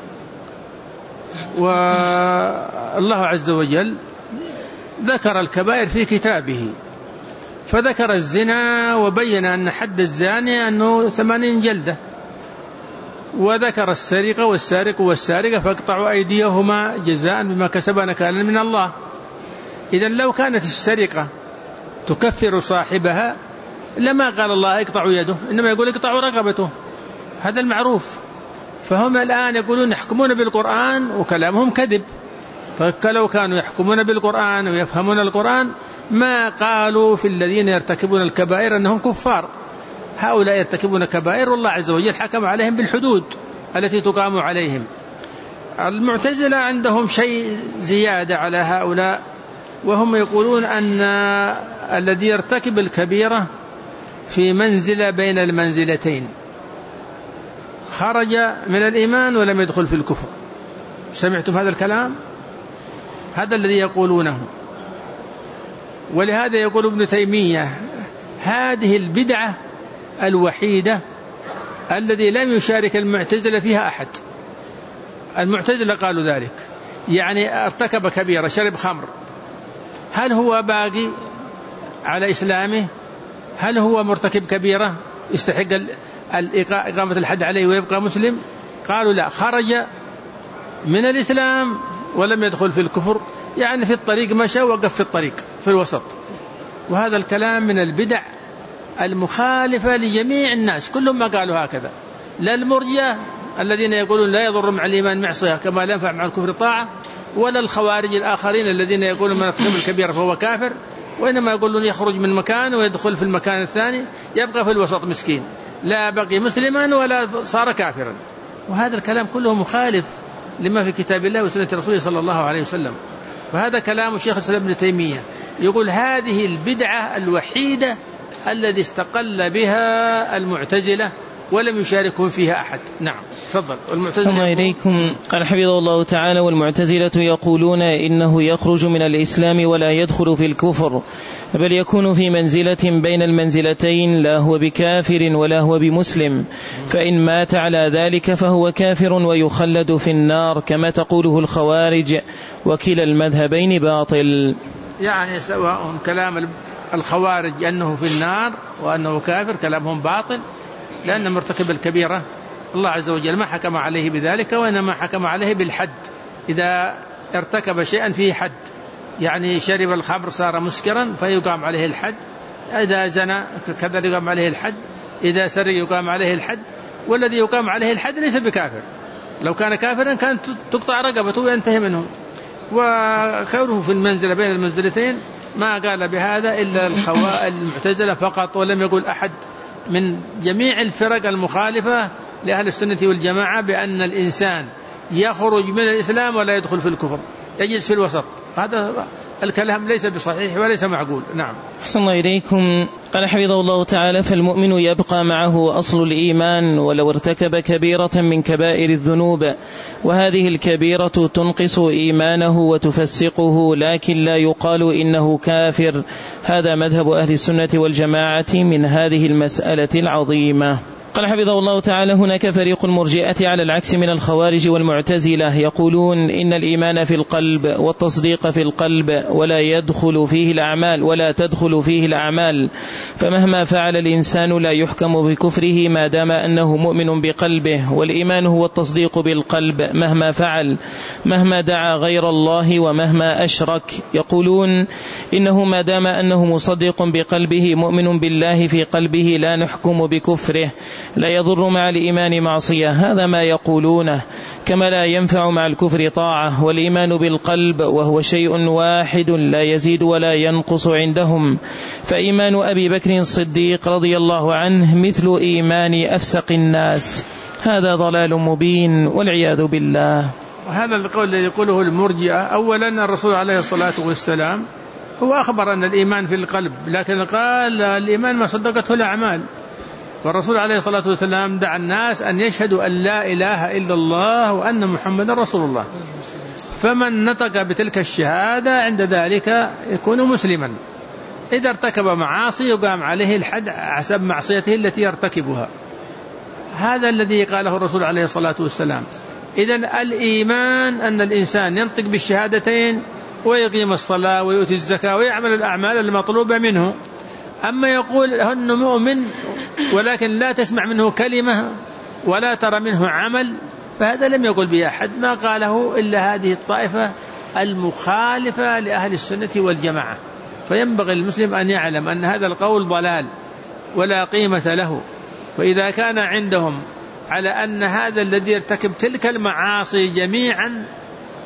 والله عز وجل ذكر الكبائر في كتابه، فذكر الزنا وبين أن حد الزاني أنه 80 جلدة، وذكر السرقة والسارق والسارقة فاقطعوا أيديهما جزاء بما كسبا نكالا من الله. إذن لو كانت السرقة تكفر صاحبها لما قال الله اقطعوا يده، إنما يقول اقطعوا رقبته، هذا المعروف. فهم الآن يقولون يحكمون بالقرآن وكلامهم كذب، فلو كانوا يحكمون بالقرآن ويفهمون القرآن ما قالوا في الذين يرتكبون الكبائر أنهم كفار. هؤلاء يرتكبون كبائر والله عز وجل حكم عليهم بالحدود التي تقام عليهم. المعتزلة عندهم شيء زيادة على هؤلاء، وهم يقولون أن الذي يرتكب الكبيرة في منزلة بين المنزلتين، خرج من الإيمان ولم يدخل في الكفر. سمعتم هذا الكلام؟ هذا الذي يقولونه. ولهذا يقول ابن تيمية هذه البدعة الوحيدة الذي لم يشارك المعتزلة فيها أحد. المعتزلة قالوا ذلك، يعني ارتكب كبيرة، شرب خمر، هل هو باقي على إسلامه؟ هل هو مرتكب كبيرة يستحق إقامة الحد عليه ويبقى مسلم؟ قالوا لا، خرج من الإسلام ولم يدخل في الكفر، يعني في الطريق مشى وقف في الطريق في الوسط. وهذا الكلام من البدع المخالفة لجميع الناس، كلهم ما قالوا هكذا، لا المرجئة الذين يقولون لا يضر مع الإيمان معصية كما لا ينفع مع الكفر طاعة، ولا الخوارج الآخرين الذين يقولون من ارتكب الكبيرة فهو كافر، وإنما يقولون يخرج من مكان ويدخل في المكان الثاني، يبقى في الوسط مسكين، لا بقي مسلما ولا صار كافرا. وهذا الكلام كله مخالف لما في كتاب الله وسنة رسوله صلى الله عليه وسلم. فهذا كلام الشيخ الإسلام ابن تيمية، يقول هذه البدعة الوحيدة الذي استقل بها المعتزلة ولم يشاركهم فيها أحد. نعم تفضل. السلام عليكم. قال حفظه الله تعالى: والمعتزلة يقولون إنه يخرج من الإسلام ولا يدخل في الكفر، بل يكون في منزلة بين المنزلتين، لا هو بكافر ولا هو بمسلم، فإن مات على ذلك فهو كافر ويخلد في النار كما تقوله الخوارج، وكلا المذهبين باطل. يعني سواء كلام الخوارج أنه في النار وأنه كافر كلامهم باطل، لأن مرتكب الكبيرة الله عز وجل ما حكم عليه بذلك، وإنما حكم عليه بالحد. إذا ارتكب شيئا فيه حد، يعني شرب الخمر صار مسكرا فيقام عليه الحد، إذا زنى كذا يقام عليه الحد، إذا سرق يقام عليه الحد. والذي يقام عليه الحد ليس بكافر، لو كان كافرا كانت تقطع رقبته وينتهي منه. وكونه في المنزلة بين المنزلتين ما قال بهذا إلا المعتزلة فقط، ولم يقول أحد من جميع الفرق المخالفة لأهل السنة والجماعة بأن الإنسان يخرج من الإسلام ولا يدخل في الكفر، يجلس في الوسط. هذا الكلام ليس بصحيح وليس معقول. نعم. أحسن الله إليكم. قال حفظه الله تعالى: فالمؤمن يبقى معه أصل الإيمان ولو ارتكب كبيرة من كبائر الذنوب، وهذه الكبيرة تنقص إيمانه وتفسقه، لكن لا يقال إنه كافر. هذا مذهب أهل السنة والجماعة من هذه المسألة العظيمة. قال حفظه الله تعالى: هناك فريق المرجئة على العكس من الخوارج والمعتزلة، يقولون إن الإيمان في القلب والتصديق في القلب ولا تدخل فيه الأعمال، فمهما فعل الإنسان لا يحكم بكفره ما دام أنه مؤمن بقلبه، والإيمان هو التصديق بالقلب مهما فعل، مهما دعا غير الله ومهما أشرك. يقولون إنه ما دام أنه مصدق بقلبه مؤمن بالله في قلبه لا نحكم بكفره، لا يضر مع الإيمان معصية. هذا ما يقولونه، كما لا ينفع مع الكفر طاعة. والإيمان بالقلب وهو شيء واحد لا يزيد ولا ينقص عندهم، فإيمان أبي بكر الصديق رضي الله عنه مثل إيمان أفسق الناس. هذا ضلال مبين والعياذ بالله. وهذا القول الذي يقوله المرجئة، أولا الرسول عليه الصلاة والسلام هو أخبر أن الإيمان في القلب، لكن قال الإيمان ما صدقته الأعمال. والرسول عليه الصلاة والسلام دعا الناس أن يشهدوا أن لا إله إلا الله وأن محمد رسول الله، فمن نطق بتلك الشهادة عند ذلك يكون مسلما. إذا ارتكب معاصي يقام عليه الحد حسب معصيته التي يرتكبها. هذا الذي قاله الرسول عليه الصلاة والسلام. إذن الإيمان أن الإنسان ينطق بالشهادتين ويقيم الصلاة ويؤتي الزكاة ويعمل الأعمال المطلوبة منه. أما يقول أنه مؤمن ولكن لا تسمع منه كلمة ولا ترى منه عمل، فهذا لم يقل به أحد، ما قاله إلا هذه الطائفة المخالفة لأهل السنة والجماعة. فينبغي المسلم أن يعلم أن هذا القول ضلال ولا قيمة له. فإذا كان عندهم على أن هذا الذي يرتكب تلك المعاصي جميعا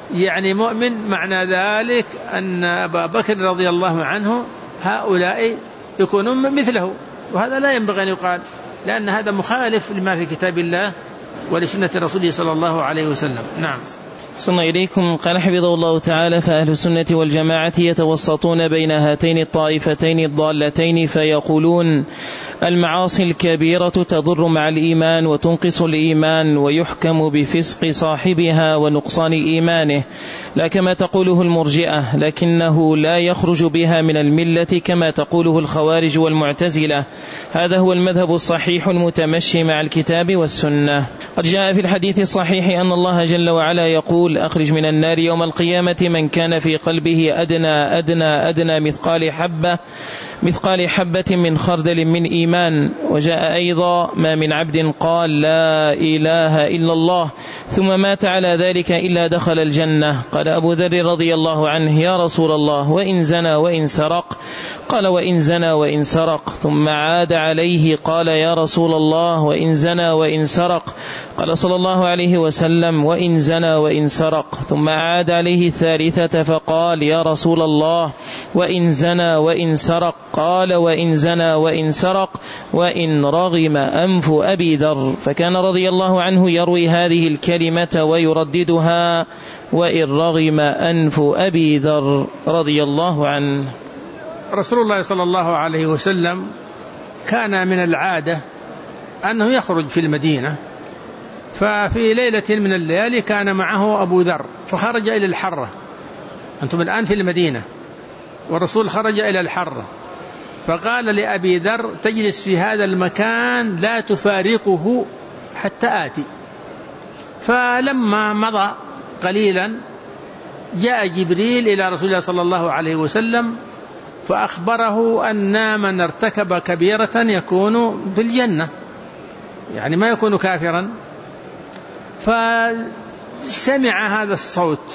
يعني مؤمن، معنى ذلك أن أبا بكر رضي الله عنه هؤلاء يكونون مثله، وهذا لا ينبغي أن يقال، لأن هذا مخالف لما في كتاب الله ولسنة رسوله صلى الله عليه وسلم. نعم. صلى إليكم. قال حفظه الله تعالى: فأهل السنة والجماعة يتوسطون بين هاتين الطائفتين الضالتين فيقولون: المعاصي الكبيرة تضر مع الإيمان وتنقص الإيمان ويحكم بفسق صاحبها ونقصان إيمانه، لا كما تقوله المرجئة، لكنه لا يخرج بها من الملة كما تقوله الخوارج والمعتزلة. هذا هو المذهب الصحيح المتمشي مع الكتاب والسنة. قد جاء في الحديث الصحيح أن الله جل وعلا يقول: أخرج من النار يوم القيامة من كان في قلبه أدنى مثقال حبة من خردل من إيمان. وجاء أيضا: ما من عبد قال لا إله إلا الله ثم مات على ذلك إلا دخل الجنة. قال أبو ذر رضي الله عنه: يا رسول الله، وإن زنى وإن سرق؟ قال: وإن زنى وإن سرق. ثم عاد عليه قال: يا رسول الله، وإن زنى وإن سرق؟ قال صلى الله عليه وسلم: وإن زنى وإن سرق. ثم عاد عليه الثالثة فقال: يا رسول الله، وإن زنى وإن سرق؟ قال: وإن زنى وإن سرق وإن رغم أنف أبي ذر. فكان رضي الله عنه يروي هذه الكلمة ويرددها: وإن رغم أنف أبي ذر رضي الله عنه. رسول الله صلى الله عليه وسلم كان من العادة أنه يخرج في المدينة، ففي ليلة من الليالي كان معه أبو ذر، فخرج إلى الحرة. أنتم الآن في المدينة والرسول خرج إلى الحرة، فقال لأبي ذر: تجلس في هذا المكان لا تفارقه حتى آتي. فلما مضى قليلا جاء جبريل إلى رسول الله صلى الله عليه وسلم فأخبره أن من ارتكب كبيرة يكون في الجنة، يعني ما يكون كافرا. فسمع هذا الصوت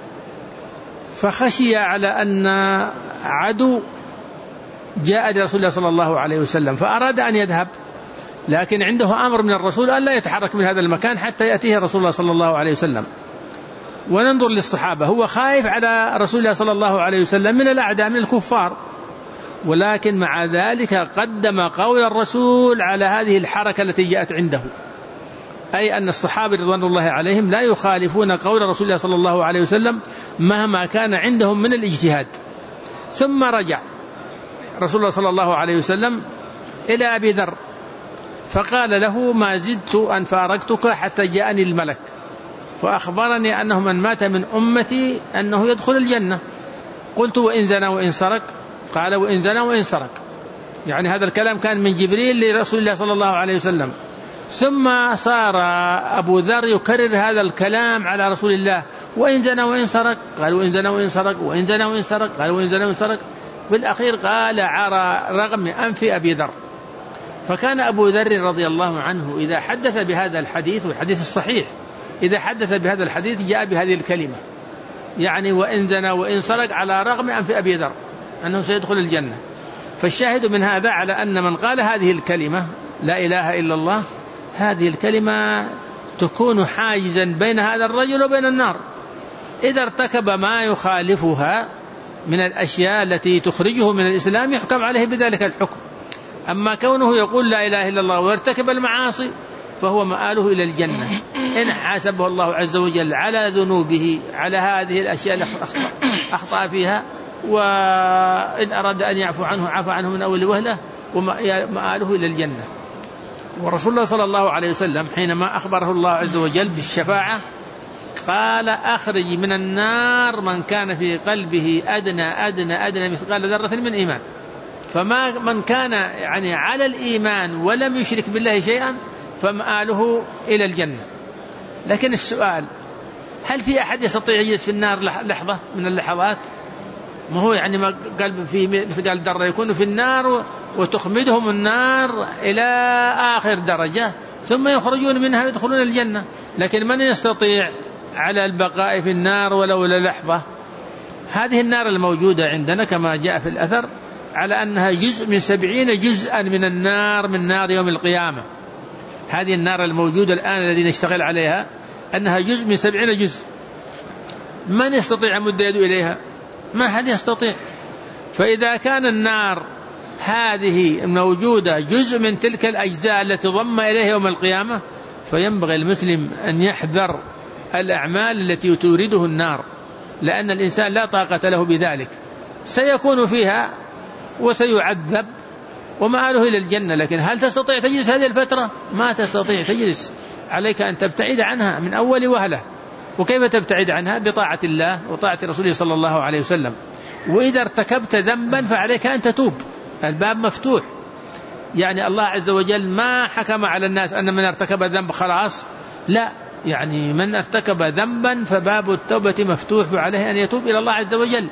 فخشي على أن عدو جاء لرسول الله صلى الله عليه وسلم، فأراد أن يذهب، لكن عنده أمر من الرسول أن لا يتحرك من هذا المكان حتى يأتيه رسول الله صلى الله عليه وسلم. وننظر للصحابة، هو خايف على رسول الله صلى الله عليه وسلم من الأعداء من الكفار، ولكن مع ذلك قدم قول الرسول على هذه الحركة التي جاءت عنده، أي أن الصحابة رضوان الله عليهم لا يخالفون قول رسول الله صلى الله عليه وسلم مهما كان عندهم من الاجتهاد. ثم رجع رسول الله صلى الله عليه وسلم إلى أبي ذر فقال له: ما زدت أن فارقتك حتى جاءني الملك فأخبرني أنه من مات من أمتي أنه يدخل الجنة. قلت: وإن زنى وإن سرق؟ قال: وإن زنى وإن سرق. يعني هذا الكلام كان من جبريل لرسول الله صلى الله عليه وسلم. ثم صار أبو ذر يكرر هذا الكلام على رسول الله: وإن زنى وإن سرق؟ قال: وإن زنى وإن سرق. وإن زنى وإن سرق؟ قال: وإن زنى وإن سرق. بالأخير قال: على رغم أنف أبي ذر. فكان أبو ذر رضي الله عنه إذا حدث بهذا الحديث، والحديث الصحيح، إذا حدث بهذا الحديث جاء بهذه الكلمة، يعني وإن زنى وإن سرق على رغم أنف أبي ذر أنه سيدخل الجنة. فالشاهد من هذا على أن من قال هذه الكلمة لا إله إلا الله، هذه الكلمة تكون حاجزا بين هذا الرجل وبين النار. إذا ارتكب ما يخالفها من الأشياء التي تخرجه من الإسلام يحكم عليه بذلك الحكم. أما كونه يقول لا إله إلا الله ويرتكب المعاصي فهو مآله إلى الجنة إن حاسبه الله عز وجل على ذنوبه، على هذه الأشياء التي أخطأ فيها، وإن أراد أن يعفو عنه عفى عنه من أول وهلة، ومآله إلى الجنة. ورسول الله صلى الله عليه وسلم حينما أخبره الله عز وجل بالشفاعة قال: أخرج من النار من كان في قلبه أدنى مثقال ذرة من إيمان. فما من كان يعني على الإيمان ولم يشرك بالله شيئا فمآله إلى الجنة. لكن السؤال: هل في أحد يستطيع يجلس في النار لحظة من اللحظات؟ ما هو يعني ما قلب في مثقال ذرة يكون في النار وتخمدهم النار إلى آخر درجة ثم يخرجون منها ويدخلون الجنة. لكن من يستطيع على البقاء في النار ولو للحظة؟ هذه النار الموجودة عندنا كما جاء في الأثر على أنها جزء من 70 جزءا من النار، من نار يوم القيامة. هذه النار الموجودة الآن الذي نشتغل عليها أنها جزء من 70 جزء. من يستطيع أن يمد يده إليها؟ ما أحد يستطيع. فإذا كان النار هذه موجودة جزء من تلك الأجزاء التي ضم إليها يوم القيامة، فينبغي المسلم أن يحذر الأعمال التي تورده النار، لأن الإنسان لا طاقة له بذلك، سيكون فيها وسيعذب ومآله إلى الجنة. لكن هل تستطيع تجلس هذه الفترة؟ ما تستطيع تجلس، عليك أن تبتعد عنها من أول وهلة. وكيف تبتعد عنها؟ بطاعة الله وطاعة رسوله صلى الله عليه وسلم. وإذا ارتكبت ذنبا فعليك أن تتوب، الباب مفتوح. يعني الله عز وجل ما حكم على الناس أن من ارتكب ذنب خلاص، لا، يعني من ارتكب ذنبا فباب التوبة مفتوح وعليه أن يتوب إلى الله عز وجل.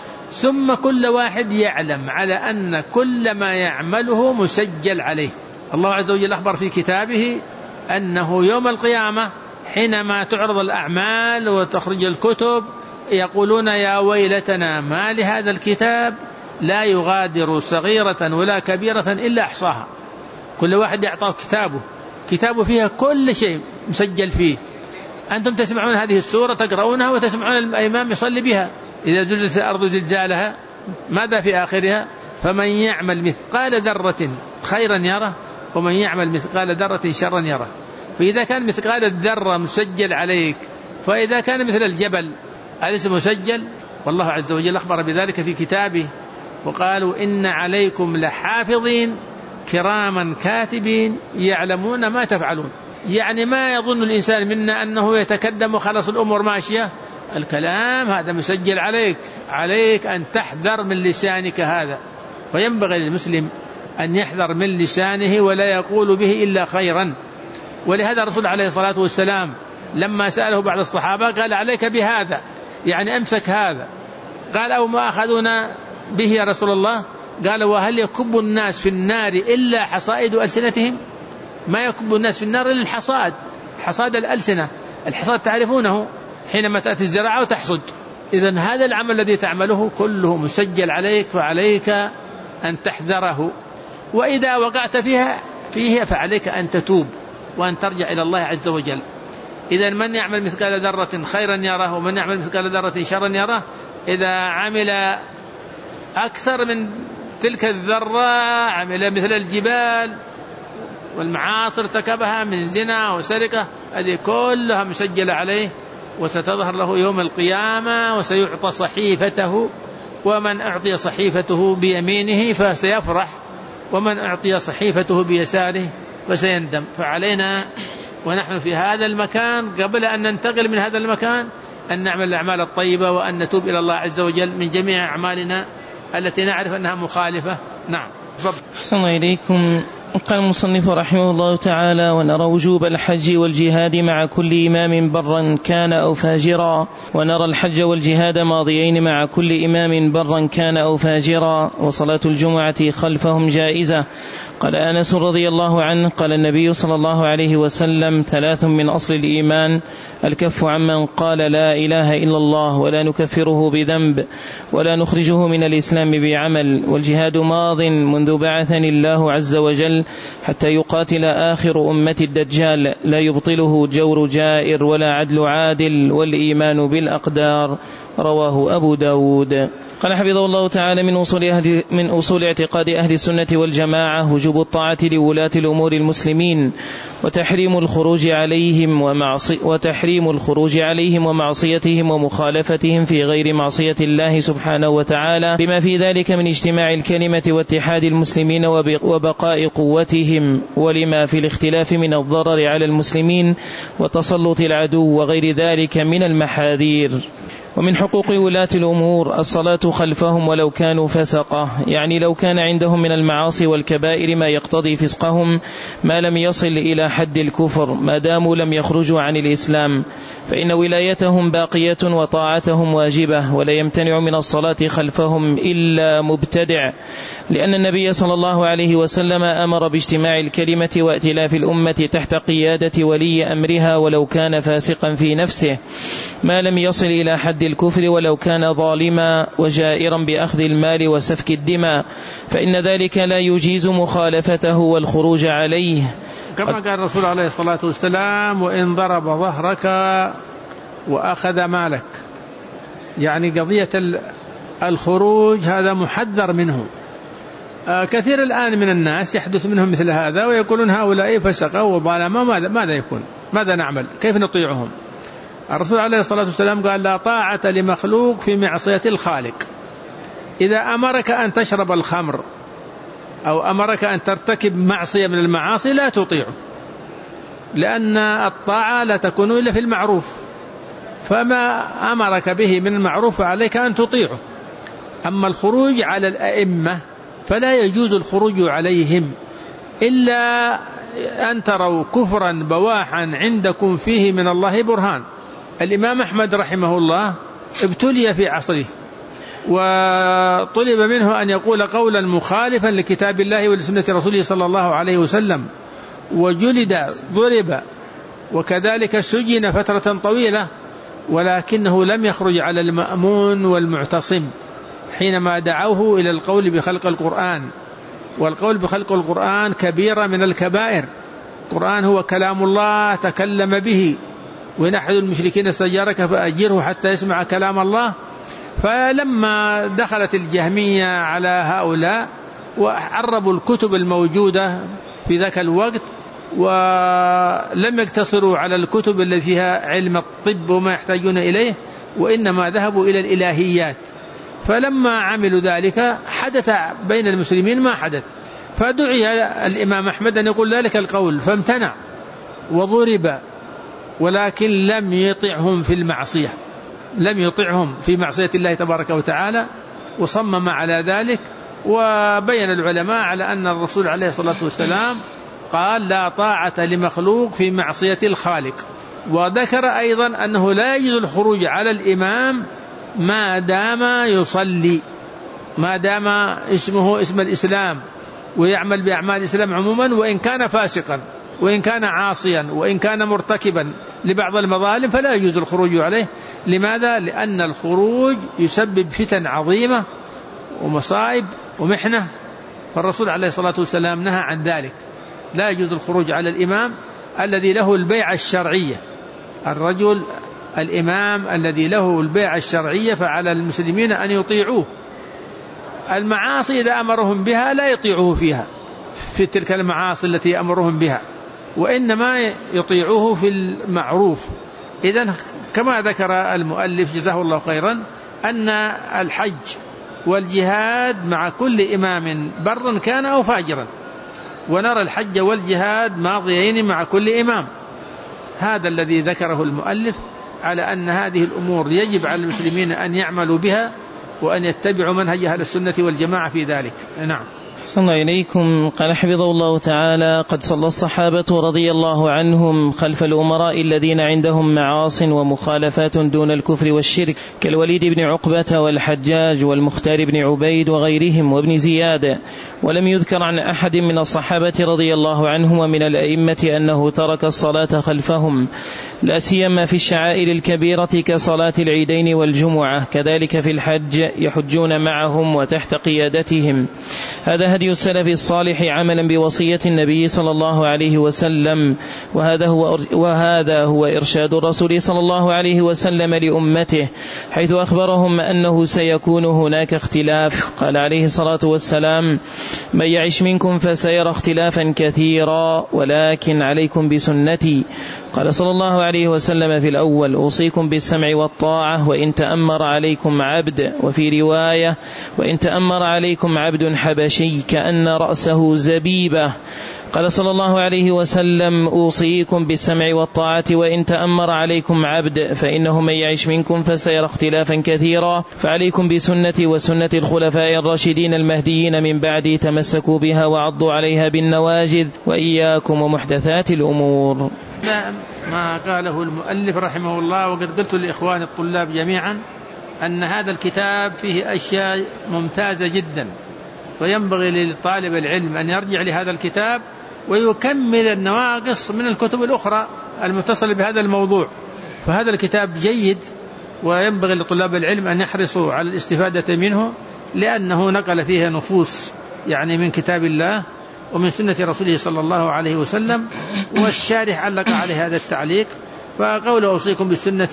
ثم كل واحد يعلم على أن كل ما يعمله مسجل عليه. الله عز وجل أخبر في كتابه أنه يوم القيامة حينما تعرض الأعمال وتخرج الكتب يقولون يا ويلتنا ما لهذا الكتاب لا يغادر صغيرة ولا كبيرة إلا أحصاها. كل واحد يعطاه كتابه فيها كل شيء مسجل فيه. أنتم تسمعون هذه السورة تقرؤونها وتسمعون الإمام يصلي بها. إذا زلزلت الأرض زلزالها ماذا في آخرها؟ فمن يعمل مثقال ذرة خيرا يره ومن يعمل مثقال ذرة شرا يره. فإذا كان مثقال الذرة مسجل عليك، فإذا كان مثل الجبل أليس مسجل؟ والله عز وجل أخبر بذلك في كتابه وقالوا إن عليكم لحافظين كراما كاتبين يعلمون ما تفعلون. يعني ما يظن الإنسان منا أنه يتكدم وخلص الأمور ماشية، الكلام هذا مسجل عليك أن تحذر من لسانك هذا. فينبغي للمسلم أن يحذر من لسانه ولا يقول به إلا خيرا. ولهذا الرسول عليه الصلاة والسلام لما سأله بعض الصحابة قال عليك بهذا، يعني أمسك هذا. قال أو ما أخذنا به يا رسول الله؟ قال وهل يكب الناس في النار إلا حصائد ألسنتهم؟ ما يكب الناس في النار إلا الحصاد، حصاد الألسنة. الحصاد تعرفونه حينما تأتي الزراعة وتحصد. إذن هذا العمل الذي تعمله كله مسجل عليك، فعليك أن تحذره. وإذا وقعت فيه فعليك أن تتوب وأن ترجع إلى الله عز وجل. إذن من يعمل مثقال ذرة خيرا يره ومن يعمل مثقال ذرة شرا يره. إذا عمل أكثر من تلك الذرة، عمل مثل الجبال والمعاصي ارتكبها من زنا وسرقة، هذه كلها مسجلة عليه وستظهر له يوم القيامة وسيعطى صحيفته. ومن أعطي صحيفته بيمينه فسيفرح، ومن أعطي صحيفته بيساره فسيندم. فعلينا ونحن في هذا المكان قبل أن ننتقل من هذا المكان أن نعمل الأعمال الطيبة وأن نتوب إلى الله عز وجل من جميع أعمالنا التي نعرف أنها مخالفة. نعم. أحسن إليكم. قال المصنف رحمه الله تعالى ونرى وجوب الحج والجهاد مع كل إمام برا كان أو فاجرا، ونرى الحج والجهاد ماضيين مع كل إمام برا كان أو فاجرا، وصلاة الجمعة خلفهم جائزة. قال أنس رضي الله عنه قال النبي صلى الله عليه وسلم 3 من أصل الإيمان: الكف عمن قال لا إله إلا الله ولا نكفره بذنب ولا نخرجه من الإسلام بعمل، والجهاد ماض منذ بعثني الله عز وجل حتى يقاتل آخر أمة الدجال، لا يبطله جور جائر ولا عدل عادل، والإيمان بالأقدار. رواه أبو داود. قال حفظه الله تعالى من أصول اعتقاد أهل السنة والجماعة وجوب الطاعة لولاة الأمور المسلمين وتحريم الخروج عليهم ومعصيتهم ومخالفتهم في غير معصية الله سبحانه وتعالى، بما في ذلك من اجتماع الكلمة واتحاد المسلمين وبقاء قوتهم، ولما في الاختلاف من الضرر على المسلمين وتسلط العدو وغير ذلك من المحاذير. ومن حقوق ولاة الأمور الصلاة خلفهم ولو كانوا فسقة، يعني لو كان عندهم من المعاصي والكبائر ما يقتضي فسقهم ما لم يصل إلى حد الكفر ما داموا لم يخرجوا عن الإسلام، فإن ولايتهم باقية وطاعتهم واجبة، ولا يمتنع من الصلاة خلفهم إلا مبتدع، لأن النبي صلى الله عليه وسلم أمر باجتماع الكلمة وائتلاف الأمة تحت قيادة ولي أمرها ولو كان فاسقا في نفسه ما لم يصل إلى حد الكفر ولو كان ظالما وجائرا بأخذ المال وسفك الدماء، فإن ذلك لا يجيز مخالفته والخروج عليه، كما قال الرسول عليه الصلاة والسلام: وإن ضرب ظهرك وأخذ مالك يعني قضية الخروج هذا محذر منه. كثير الآن من الناس يحدث منهم مثل هذا ويقولون هؤلاء فسقوا وظلموا، ماذا يكون؟ ماذا نعمل؟ كيف نطيعهم؟ الرسول عليه الصلاة والسلام قال: لا طاعة لمخلوق في معصية الخالق. إذا أمرك أن تشرب الخمر أو أمرك أن ترتكب معصية من المعاصي لا تطيعه، لأن الطاعة لا تكون إلا في المعروف، فما أمرك به من المعروف عليك أن تطيعه. أما الخروج على الأئمة فلا يجوز الخروج عليهم إلا أن تروا كفرا بواحا عندكم فيه من الله برهان. الإمام أحمد رحمه الله ابتلي في عصره وطلب منه أن يقول قولا مخالفا لكتاب الله ولسنة رسوله صلى الله عليه وسلم، وجلد ضرب، وكذلك سجن فترة طويلة، ولكنه لم يخرج على المأمون والمعتصم حينما دعوه إلى القول بخلق القرآن. والقول بخلق القرآن كبيرة من الكبائر. القرآن هو كلام الله تكلم به، وإن أحد المشركين استجارك فأجره حتى يسمع كلام الله. فلما دخلت الجهمية على هؤلاء وعربوا الكتب الموجودة في ذاك الوقت، ولم يقتصروا على الكتب التي فيها علم الطب وما يحتاجون إليه، وإنما ذهبوا إلى الإلهيات. فلما عملوا ذلك حدث بين المسلمين ما حدث، فدعي الإمام أحمد أن يقول ذلك القول فامتنع وضرب، ولكن لم يطعهم في المعصية، لم يطعهم في معصية الله تبارك وتعالى، وصمم على ذلك. وبين العلماء على أن الرسول عليه الصلاة والسلام قال: لا طاعة لمخلوق في معصية الخالق. وذكر أيضا أنه لا يجوز الخروج على الإمام ما دام يصلي، ما دام اسمه اسم الإسلام ويعمل بأعمال الإسلام عموما، وإن كان فاسقا وإن كان عاصيا وإن كان مرتكبا لبعض المظالم فلا يجوز الخروج عليه. لماذا؟ لأن الخروج يسبب فتن عظيمة ومصائب ومحنة، فالرسول عليه الصلاة والسلام نهى عن ذلك. لا يجوز الخروج على الإمام الذي له البيعة الشرعية. الرجل الإمام الذي له البيعة الشرعية فعلى المسلمين أن يطيعوه. المعاصي إذا أمرهم بها لا يطيعوه فيها، في تلك المعاصي التي أمرهم بها، وإنما يطيعوه في المعروف. إذن كما ذكر المؤلف جزاه الله خيرا أن الحج والجهاد مع كل إمام برا كان أو فاجرا، ونرى الحج والجهاد ماضيين مع كل إمام. هذا الذي ذكره المؤلف على أن هذه الأمور يجب على المسلمين أن يعملوا بها وأن يتبعوا منهج أهل السنة والجماعة في ذلك. نعم. أحسن إليكم. قال حفظه الله تعالى: قد صلى الصحابة رضي الله عنهم خلف الأمراء الذين عندهم معاص ومخالفات دون الكفر والشرك، كالوليد بن عقبة والحجاج والمختار بن عبيد وغيرهم وابن زياد. ولم يذكر عن أحد من الصحابة رضي الله عنهم ومن الأئمة أنه ترك الصلاة خلفهم، لا سيما في الشعائر الكبيرة كصلاة العيدين والجمعة، كذلك في الحج يحجون معهم وتحت قيادتهم. هذا هدي السلف الصالح عملا بوصية النبي صلى الله عليه وسلم، وهذا هو إرشاد الرسول صلى الله عليه وسلم لأمته، حيث أخبرهم أنه سيكون هناك اختلاف. قال عليه الصلاة والسلام: من يعش منكم فسيرى اختلافا كثيرا، ولكن عليكم بسنتي. قال صلى الله عليه وسلم في الأول: أوصيكم بالسمع والطاعة وإن تأمر عليكم عبد، وفي رواية: وإن تأمر عليكم عبد حبشي كأن رأسه زبيبة. قال صلى الله عليه وسلم: أوصيكم بالسمع والطاعة وإن تأمر عليكم عبد، فإنه من يعش منكم فسيرى اختلافا كثيرا، فعليكم بسنتي وسنة الخلفاء الراشدين المهديين من بعدي، تمسكوا بها وعضوا عليها بالنواجذ، وإياكم ومحدثات الأمور. ما قاله المؤلف رحمه الله، وقد قلت لإخوان الطلاب جميعا أن هذا الكتاب فيه أشياء ممتازة جدا، فينبغي لطالب العلم أن يرجع لهذا الكتاب ويكمل النواقص من الكتب الأخرى المتصلة بهذا الموضوع. فهذا الكتاب جيد، وينبغي لطلاب العلم أن يحرصوا على الاستفادة منه، لأنه نقل فيه نصوص يعني من كتاب الله ومن سنة رسوله صلى الله عليه وسلم. والشارح علق عليه هذا التعليق، فقول أوصيكم بالسنة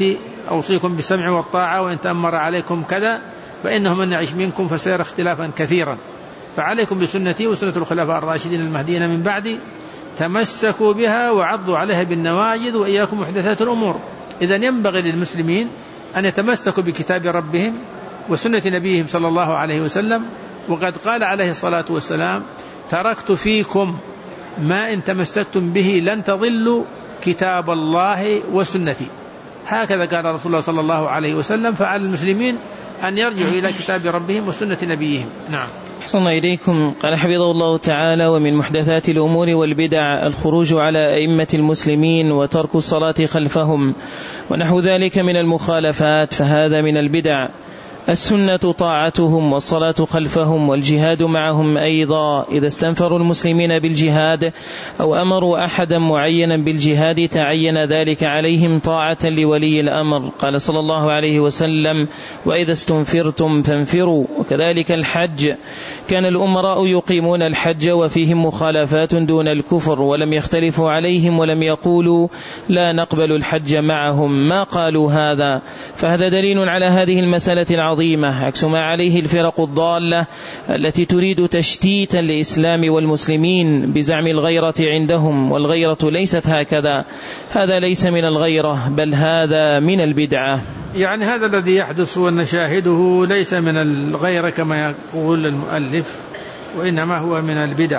أوصيكم بالسمع والطاعة وإن تأمر عليكم كذا فإنه من يعش منكم فسيرى اختلافا كثيرا، فعليكم بسنتي وسنة الخلفاء الراشدين المهديين من بعدي تمسكوا بها وعضوا عليها بالنواجذ وإياكم محدثات الأمور. إذن ينبغي للمسلمين أن يتمسكوا بكتاب ربهم وسنة نبيهم صلى الله عليه وسلم، وقد قال عليه الصلاة والسلام: تركت فيكم ما إن تمسكتم به لن تضلوا كتاب الله وسنتي. هكذا قال رسول الله صلى الله عليه وسلم. فعلى المسلمين أن يرجعوا إلى كتاب ربهم وسنة نبيهم. نعم. أحسن إليكم. قال حفظه الله تعالى: ومن محدثات الأمور والبدع الخروج على أئمة المسلمين وترك الصلاة خلفهم ونحو ذلك من المخالفات، فهذا من البدع. السنة طاعتهم والصلاة خلفهم والجهاد معهم أيضا. إذا استنفروا المسلمين بالجهاد أو أمروا أحدا معينا بالجهاد تعين ذلك عليهم طاعة لولي الأمر. قال صلى الله عليه وسلم: وإذا استنفرتم فانفروا. وكذلك الحج، كان الأمراء يقيمون الحج وفيهم مخالفات دون الكفر ولم يختلفوا عليهم ولم يقولوا لا نقبل الحج معهم، ما قالوا هذا. فهذا دليل على هذه المسألة العظيمة، عكس ما عليه الفرق الضالة التي تريد تشتيت الإسلام والمسلمين بزعم الغيرة عندهم، والغيرة ليست هكذا. هذا ليس من الغيرة بل هذا من البدعة. يعني هذا الذي يحدث ونشاهده ليس من الغيرة كما يقول المؤلف، وإنما هو من البدع.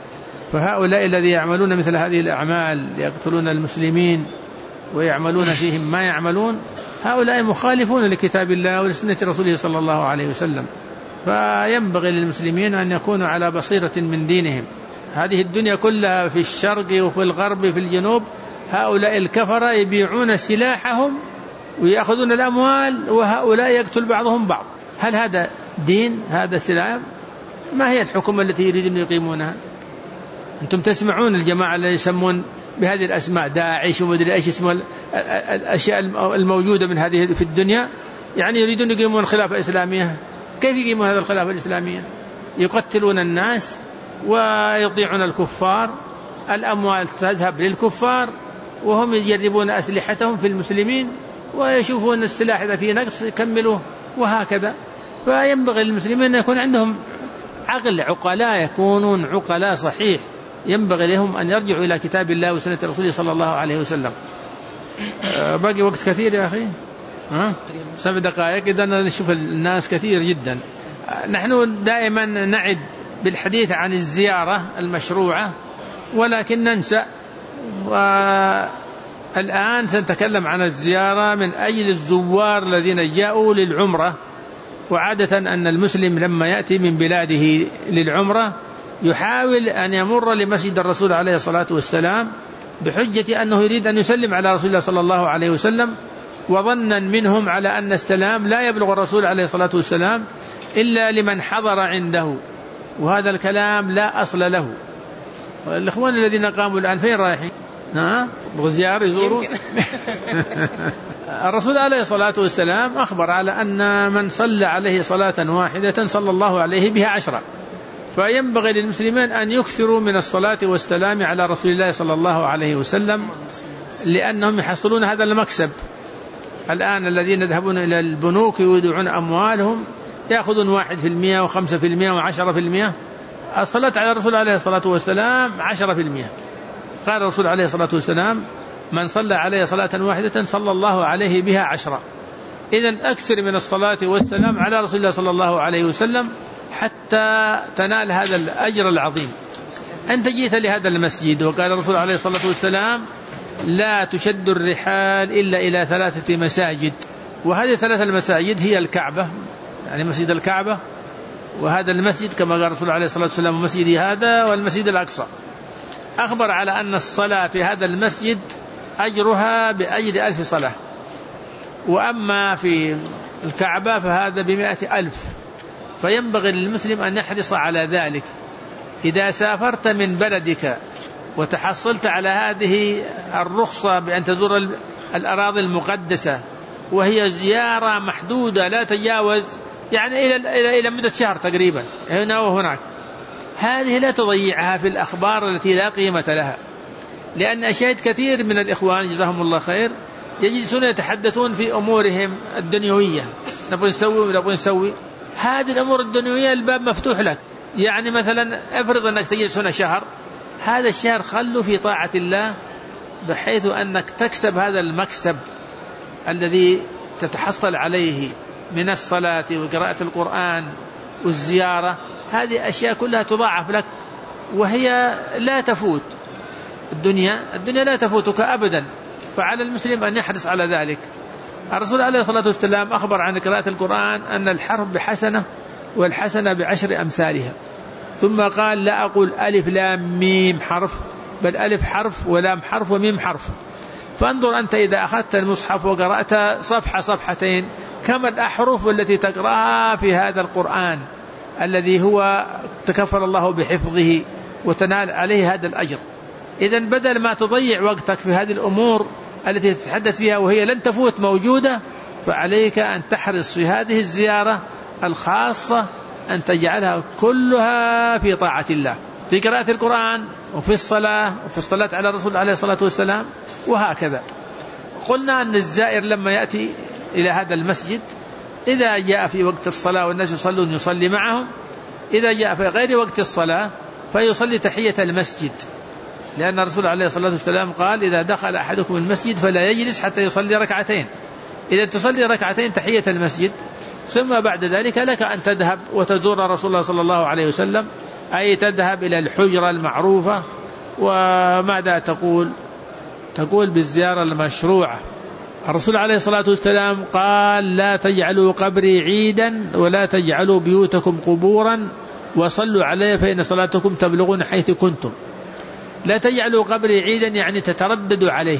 فهؤلاء الذي يعملون مثل هذه الأعمال يقتلون المسلمين ويعملون فيهم ما يعملون، هؤلاء مخالفون لكتاب الله ولسنة رسوله صلى الله عليه وسلم. فينبغي للمسلمين أن يكونوا على بصيرة من دينهم. هذه الدنيا كلها في الشرق وفي الغرب في الجنوب هؤلاء الكفرة يبيعون سلاحهم ويأخذون الأموال، وهؤلاء يقتل بعضهم بعض. هل هذا دين؟ هذا سلام؟ ما هي الحكومة التي يريدون يقيمونها؟ أنتم تسمعون الجماعة اللي يسمون بهذه الأسماء داعش ومدري إيش اسمه الأشياء الموجودة من هذه في الدنيا، يعني يريدون يقيمون خلافة إسلامية. كيف يقيمون هذا الخلافة الإسلامية؟ يقتلون الناس ويطيعون الكفار، الأموال تذهب للكفار وهم يجربون أسلحتهم في المسلمين ويشوفون السلاح إذا فيه نقص يكملوه وهكذا. فينبغي للمسلمين أن يكون عندهم عقل، عقلاء، يكونون عقلاء صحيح. ينبغي لهم أن يرجعوا إلى كتاب الله وسنة رسوله صلى الله عليه وسلم. باقي وقت كثير يا أخي، 7 دقائق. إذا نشوف الناس كثير جدا. نحن دائما نعد بالحديث عن الزيارة المشروعة ولكن ننسى، والآن سنتكلم عن الزيارة من أجل الزوار الذين جاءوا للعمرة. وعادة أن المسلم لما يأتي من بلاده للعمرة يحاول أن يمر لمسجد الرسول عليه الصلاة والسلام بحجة أنه يريد أن يسلم على رسول الله صلى الله عليه وسلم، وظنا منهم على أن السلام لا يبلغ الرسول عليه الصلاة والسلام إلا لمن حضر عنده، وهذا الكلام لا أصل له. الإخوان الذين قاموا الآن فين رايحين؟ بغزيار يزورون. الرسول عليه الصلاة والسلام أخبر على أن من صلى عليه صلاة واحدة صلى الله عليه بها 10. فينبغي للمسلمين أن يكثروا من الصلاة والسلام على رسول الله صلى الله عليه وسلم، لأنهم يحصلون هذا المكسب. الآن الذين يذهبون إلى البنوك يودعون أموالهم يأخذون 1% و5% و10%. الصلاة على الرسول عليه الصلاة والسلام 10%. قال الرسول عليه الصلاة والسلام: من صلى عليه صلاة واحدة صلى الله عليه بها 10. إذن أكثر من الصلاة والسلام على رسول الله صلى الله عليه وسلم حتى تنال هذا الأجر العظيم. أنت جئت لهذا المسجد وقال الرسول عليه الصلاة والسلام: لا تشد الرحال إلا إلى 3 مساجد، وهذه 3 المساجد هي الكعبة، يعني مسجد الكعبة، وهذا المسجد كما قال الرسول عليه الصلاة والسلام: مسجدي هذا والمسجد الأقصى. أخبر على أن الصلاة في هذا المسجد أجرها بأجر 1000 صلاة، وأما في الكعبة فهذا ب100,000. فينبغي للمسلم أن يحرص على ذلك. إذا سافرت من بلدك وتحصلت على هذه الرخصة بأن تزور الأراضي المقدسة، وهي زيارة محدودة لا تجاوز يعني إلى مدة شهر تقريبا هنا وهناك، هذه لا تضيعها في الأخبار التي لا قيمة لها. لأن أشاهد كثير من الإخوان جزاهم الله خير يجلسون يتحدثون في أمورهم الدنيوية، نبغى نسوي ونبغى نسوي. هذه الأمور الدنيوية الباب مفتوح لك. يعني مثلا افرض أنك تجلس هنا شهر، هذا الشهر خلوا في طاعة الله بحيث أنك تكسب هذا المكسب الذي تتحصل عليه من الصلاة وقراءة القرآن والزيارة. هذه أشياء كلها تضاعف لك وهي لا تفوت. الدنيا لا تفوتك أبدا، فعلى المسلم أن يحرص على ذلك. الرسول عليه الصلاة والسلام أخبر عن قراءة القرآن أن الحرف بحسنة والحسنة ب10 أمثالها، ثم قال لا أقول ألف لام ميم حرف، بل ألف حرف ولام حرف وميم حرف. فانظر أنت إذا أخذت المصحف وقرأت صفحة صفحتين كم الأحرف التي تقرأها في هذا القرآن الذي هو تكفل الله بحفظه وتنال عليه هذا الأجر. إذن بدل ما تضيع وقتك في هذه الأمور التي تتحدث فيها وهي لن تفوت موجودة، فعليك أن تحرص في هذه الزيارة الخاصة أن تجعلها كلها في طاعة الله، في قراءة القرآن وفي الصلاة وفي الصلاة على الرسول عليه الصلاة والسلام وهكذا. قلنا أن الزائر لما يأتي إلى هذا المسجد إذا جاء في وقت الصلاة والناس يصلون يصلي معهم، إذا جاء في غير وقت الصلاة فيصلي تحية المسجد، لأن الرسول عليه الصلاة والسلام قال إذا دخل أحدكم المسجد فلا يجلس حتى يصلي ركعتين. إذا تصلي ركعتين تحية المسجد ثم بعد ذلك لك أن تذهب وتزور رسول الله صلى الله عليه وسلم، أي تذهب إلى الحجرة المعروفة. وماذا تقول بالزيارة المشروعة. الرسول عليه الصلاة والسلام قال لا تجعلوا قبري عيدا ولا تجعلوا بيوتكم قبورا وصلوا علي فإن صلاتكم تبلغون حيث كنتم. لا تجعلوا قبري عيدا يعني تترددوا عليه،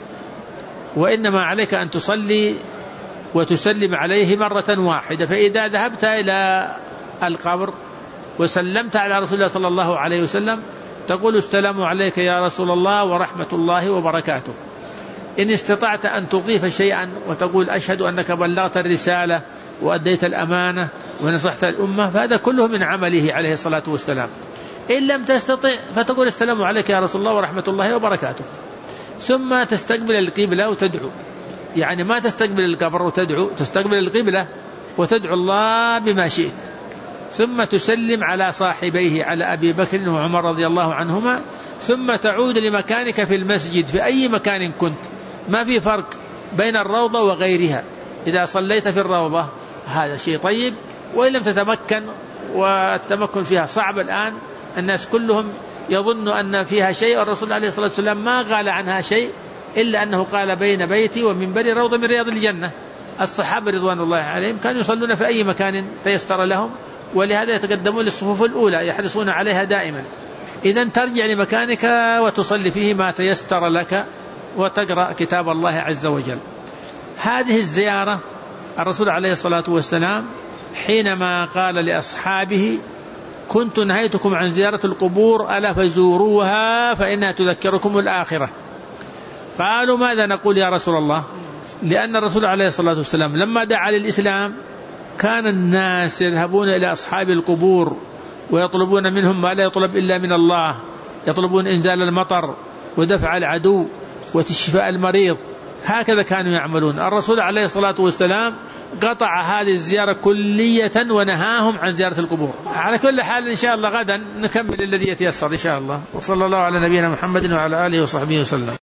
وإنما عليك أن تصلي وتسلم عليه مرة واحدة. فإذا ذهبت إلى القبر وسلمت على رسول الله صلى الله عليه وسلم تقول السلام عليك يا رسول الله ورحمة الله وبركاته. إن استطعت أن تضيف شيئا وتقول أشهد أنك بلغت الرسالة وأديت الأمانة ونصحت الأمة فهذا كله من عمله عليه الصلاة والسلام. إن لم تستطع فتقول السلام عليك يا رسول الله ورحمة الله وبركاته، ثم تستقبل القبلة وتدعو. يعني ما تستقبل القبر وتدعو، تستقبل القبلة وتدعو الله بما شئت، ثم تسلم على صاحبيه على أبي بكر وعمر رضي الله عنهما، ثم تعود لمكانك في المسجد في أي مكان كنت. ما في فرق بين الروضة وغيرها. إذا صليت في الروضة هذا شيء طيب، وإن لم تتمكن والتمكن فيها صعب الآن، الناس كلهم يظن أن فيها شيء، الرسول عليه الصلاة والسلام ما قال عنها شيء إلا أنه قال بين بيتي ومنبري روضة من رياض الجنة. الصحابة رضوان الله عليهم كانوا يصلون في أي مكان تيسر لهم، ولهذا يتقدمون للصفوف الأولى يحرصون عليها دائما. إذن ترجع لمكانك وتصلي فيه ما تيسر لك وتقرأ كتاب الله عز وجل. هذه الزيارة الرسول عليه الصلاة والسلام حينما قال لأصحابه كنت نهيتكم عن زيارة القبور ألا فزوروها فإنها تذكركم الآخرة، قالوا ماذا نقول يا رسول الله؟ لأن الرسول عليه الصلاة والسلام لما دعا للإسلام كان الناس يذهبون إلى أصحاب القبور ويطلبون منهم ما لا يطلب إلا من الله، يطلبون إنزال المطر ودفع العدو وتشفاء المريض، هكذا كانوا يعملون. الرسول عليه الصلاة والسلام قطع هذه الزيارة كلية ونهاهم عن زيارة القبور. على كل حال إن شاء الله غدا نكمل الذي يتيسر إن شاء الله. وصلى الله على نبينا محمد وعلى آله وصحبه وسلم.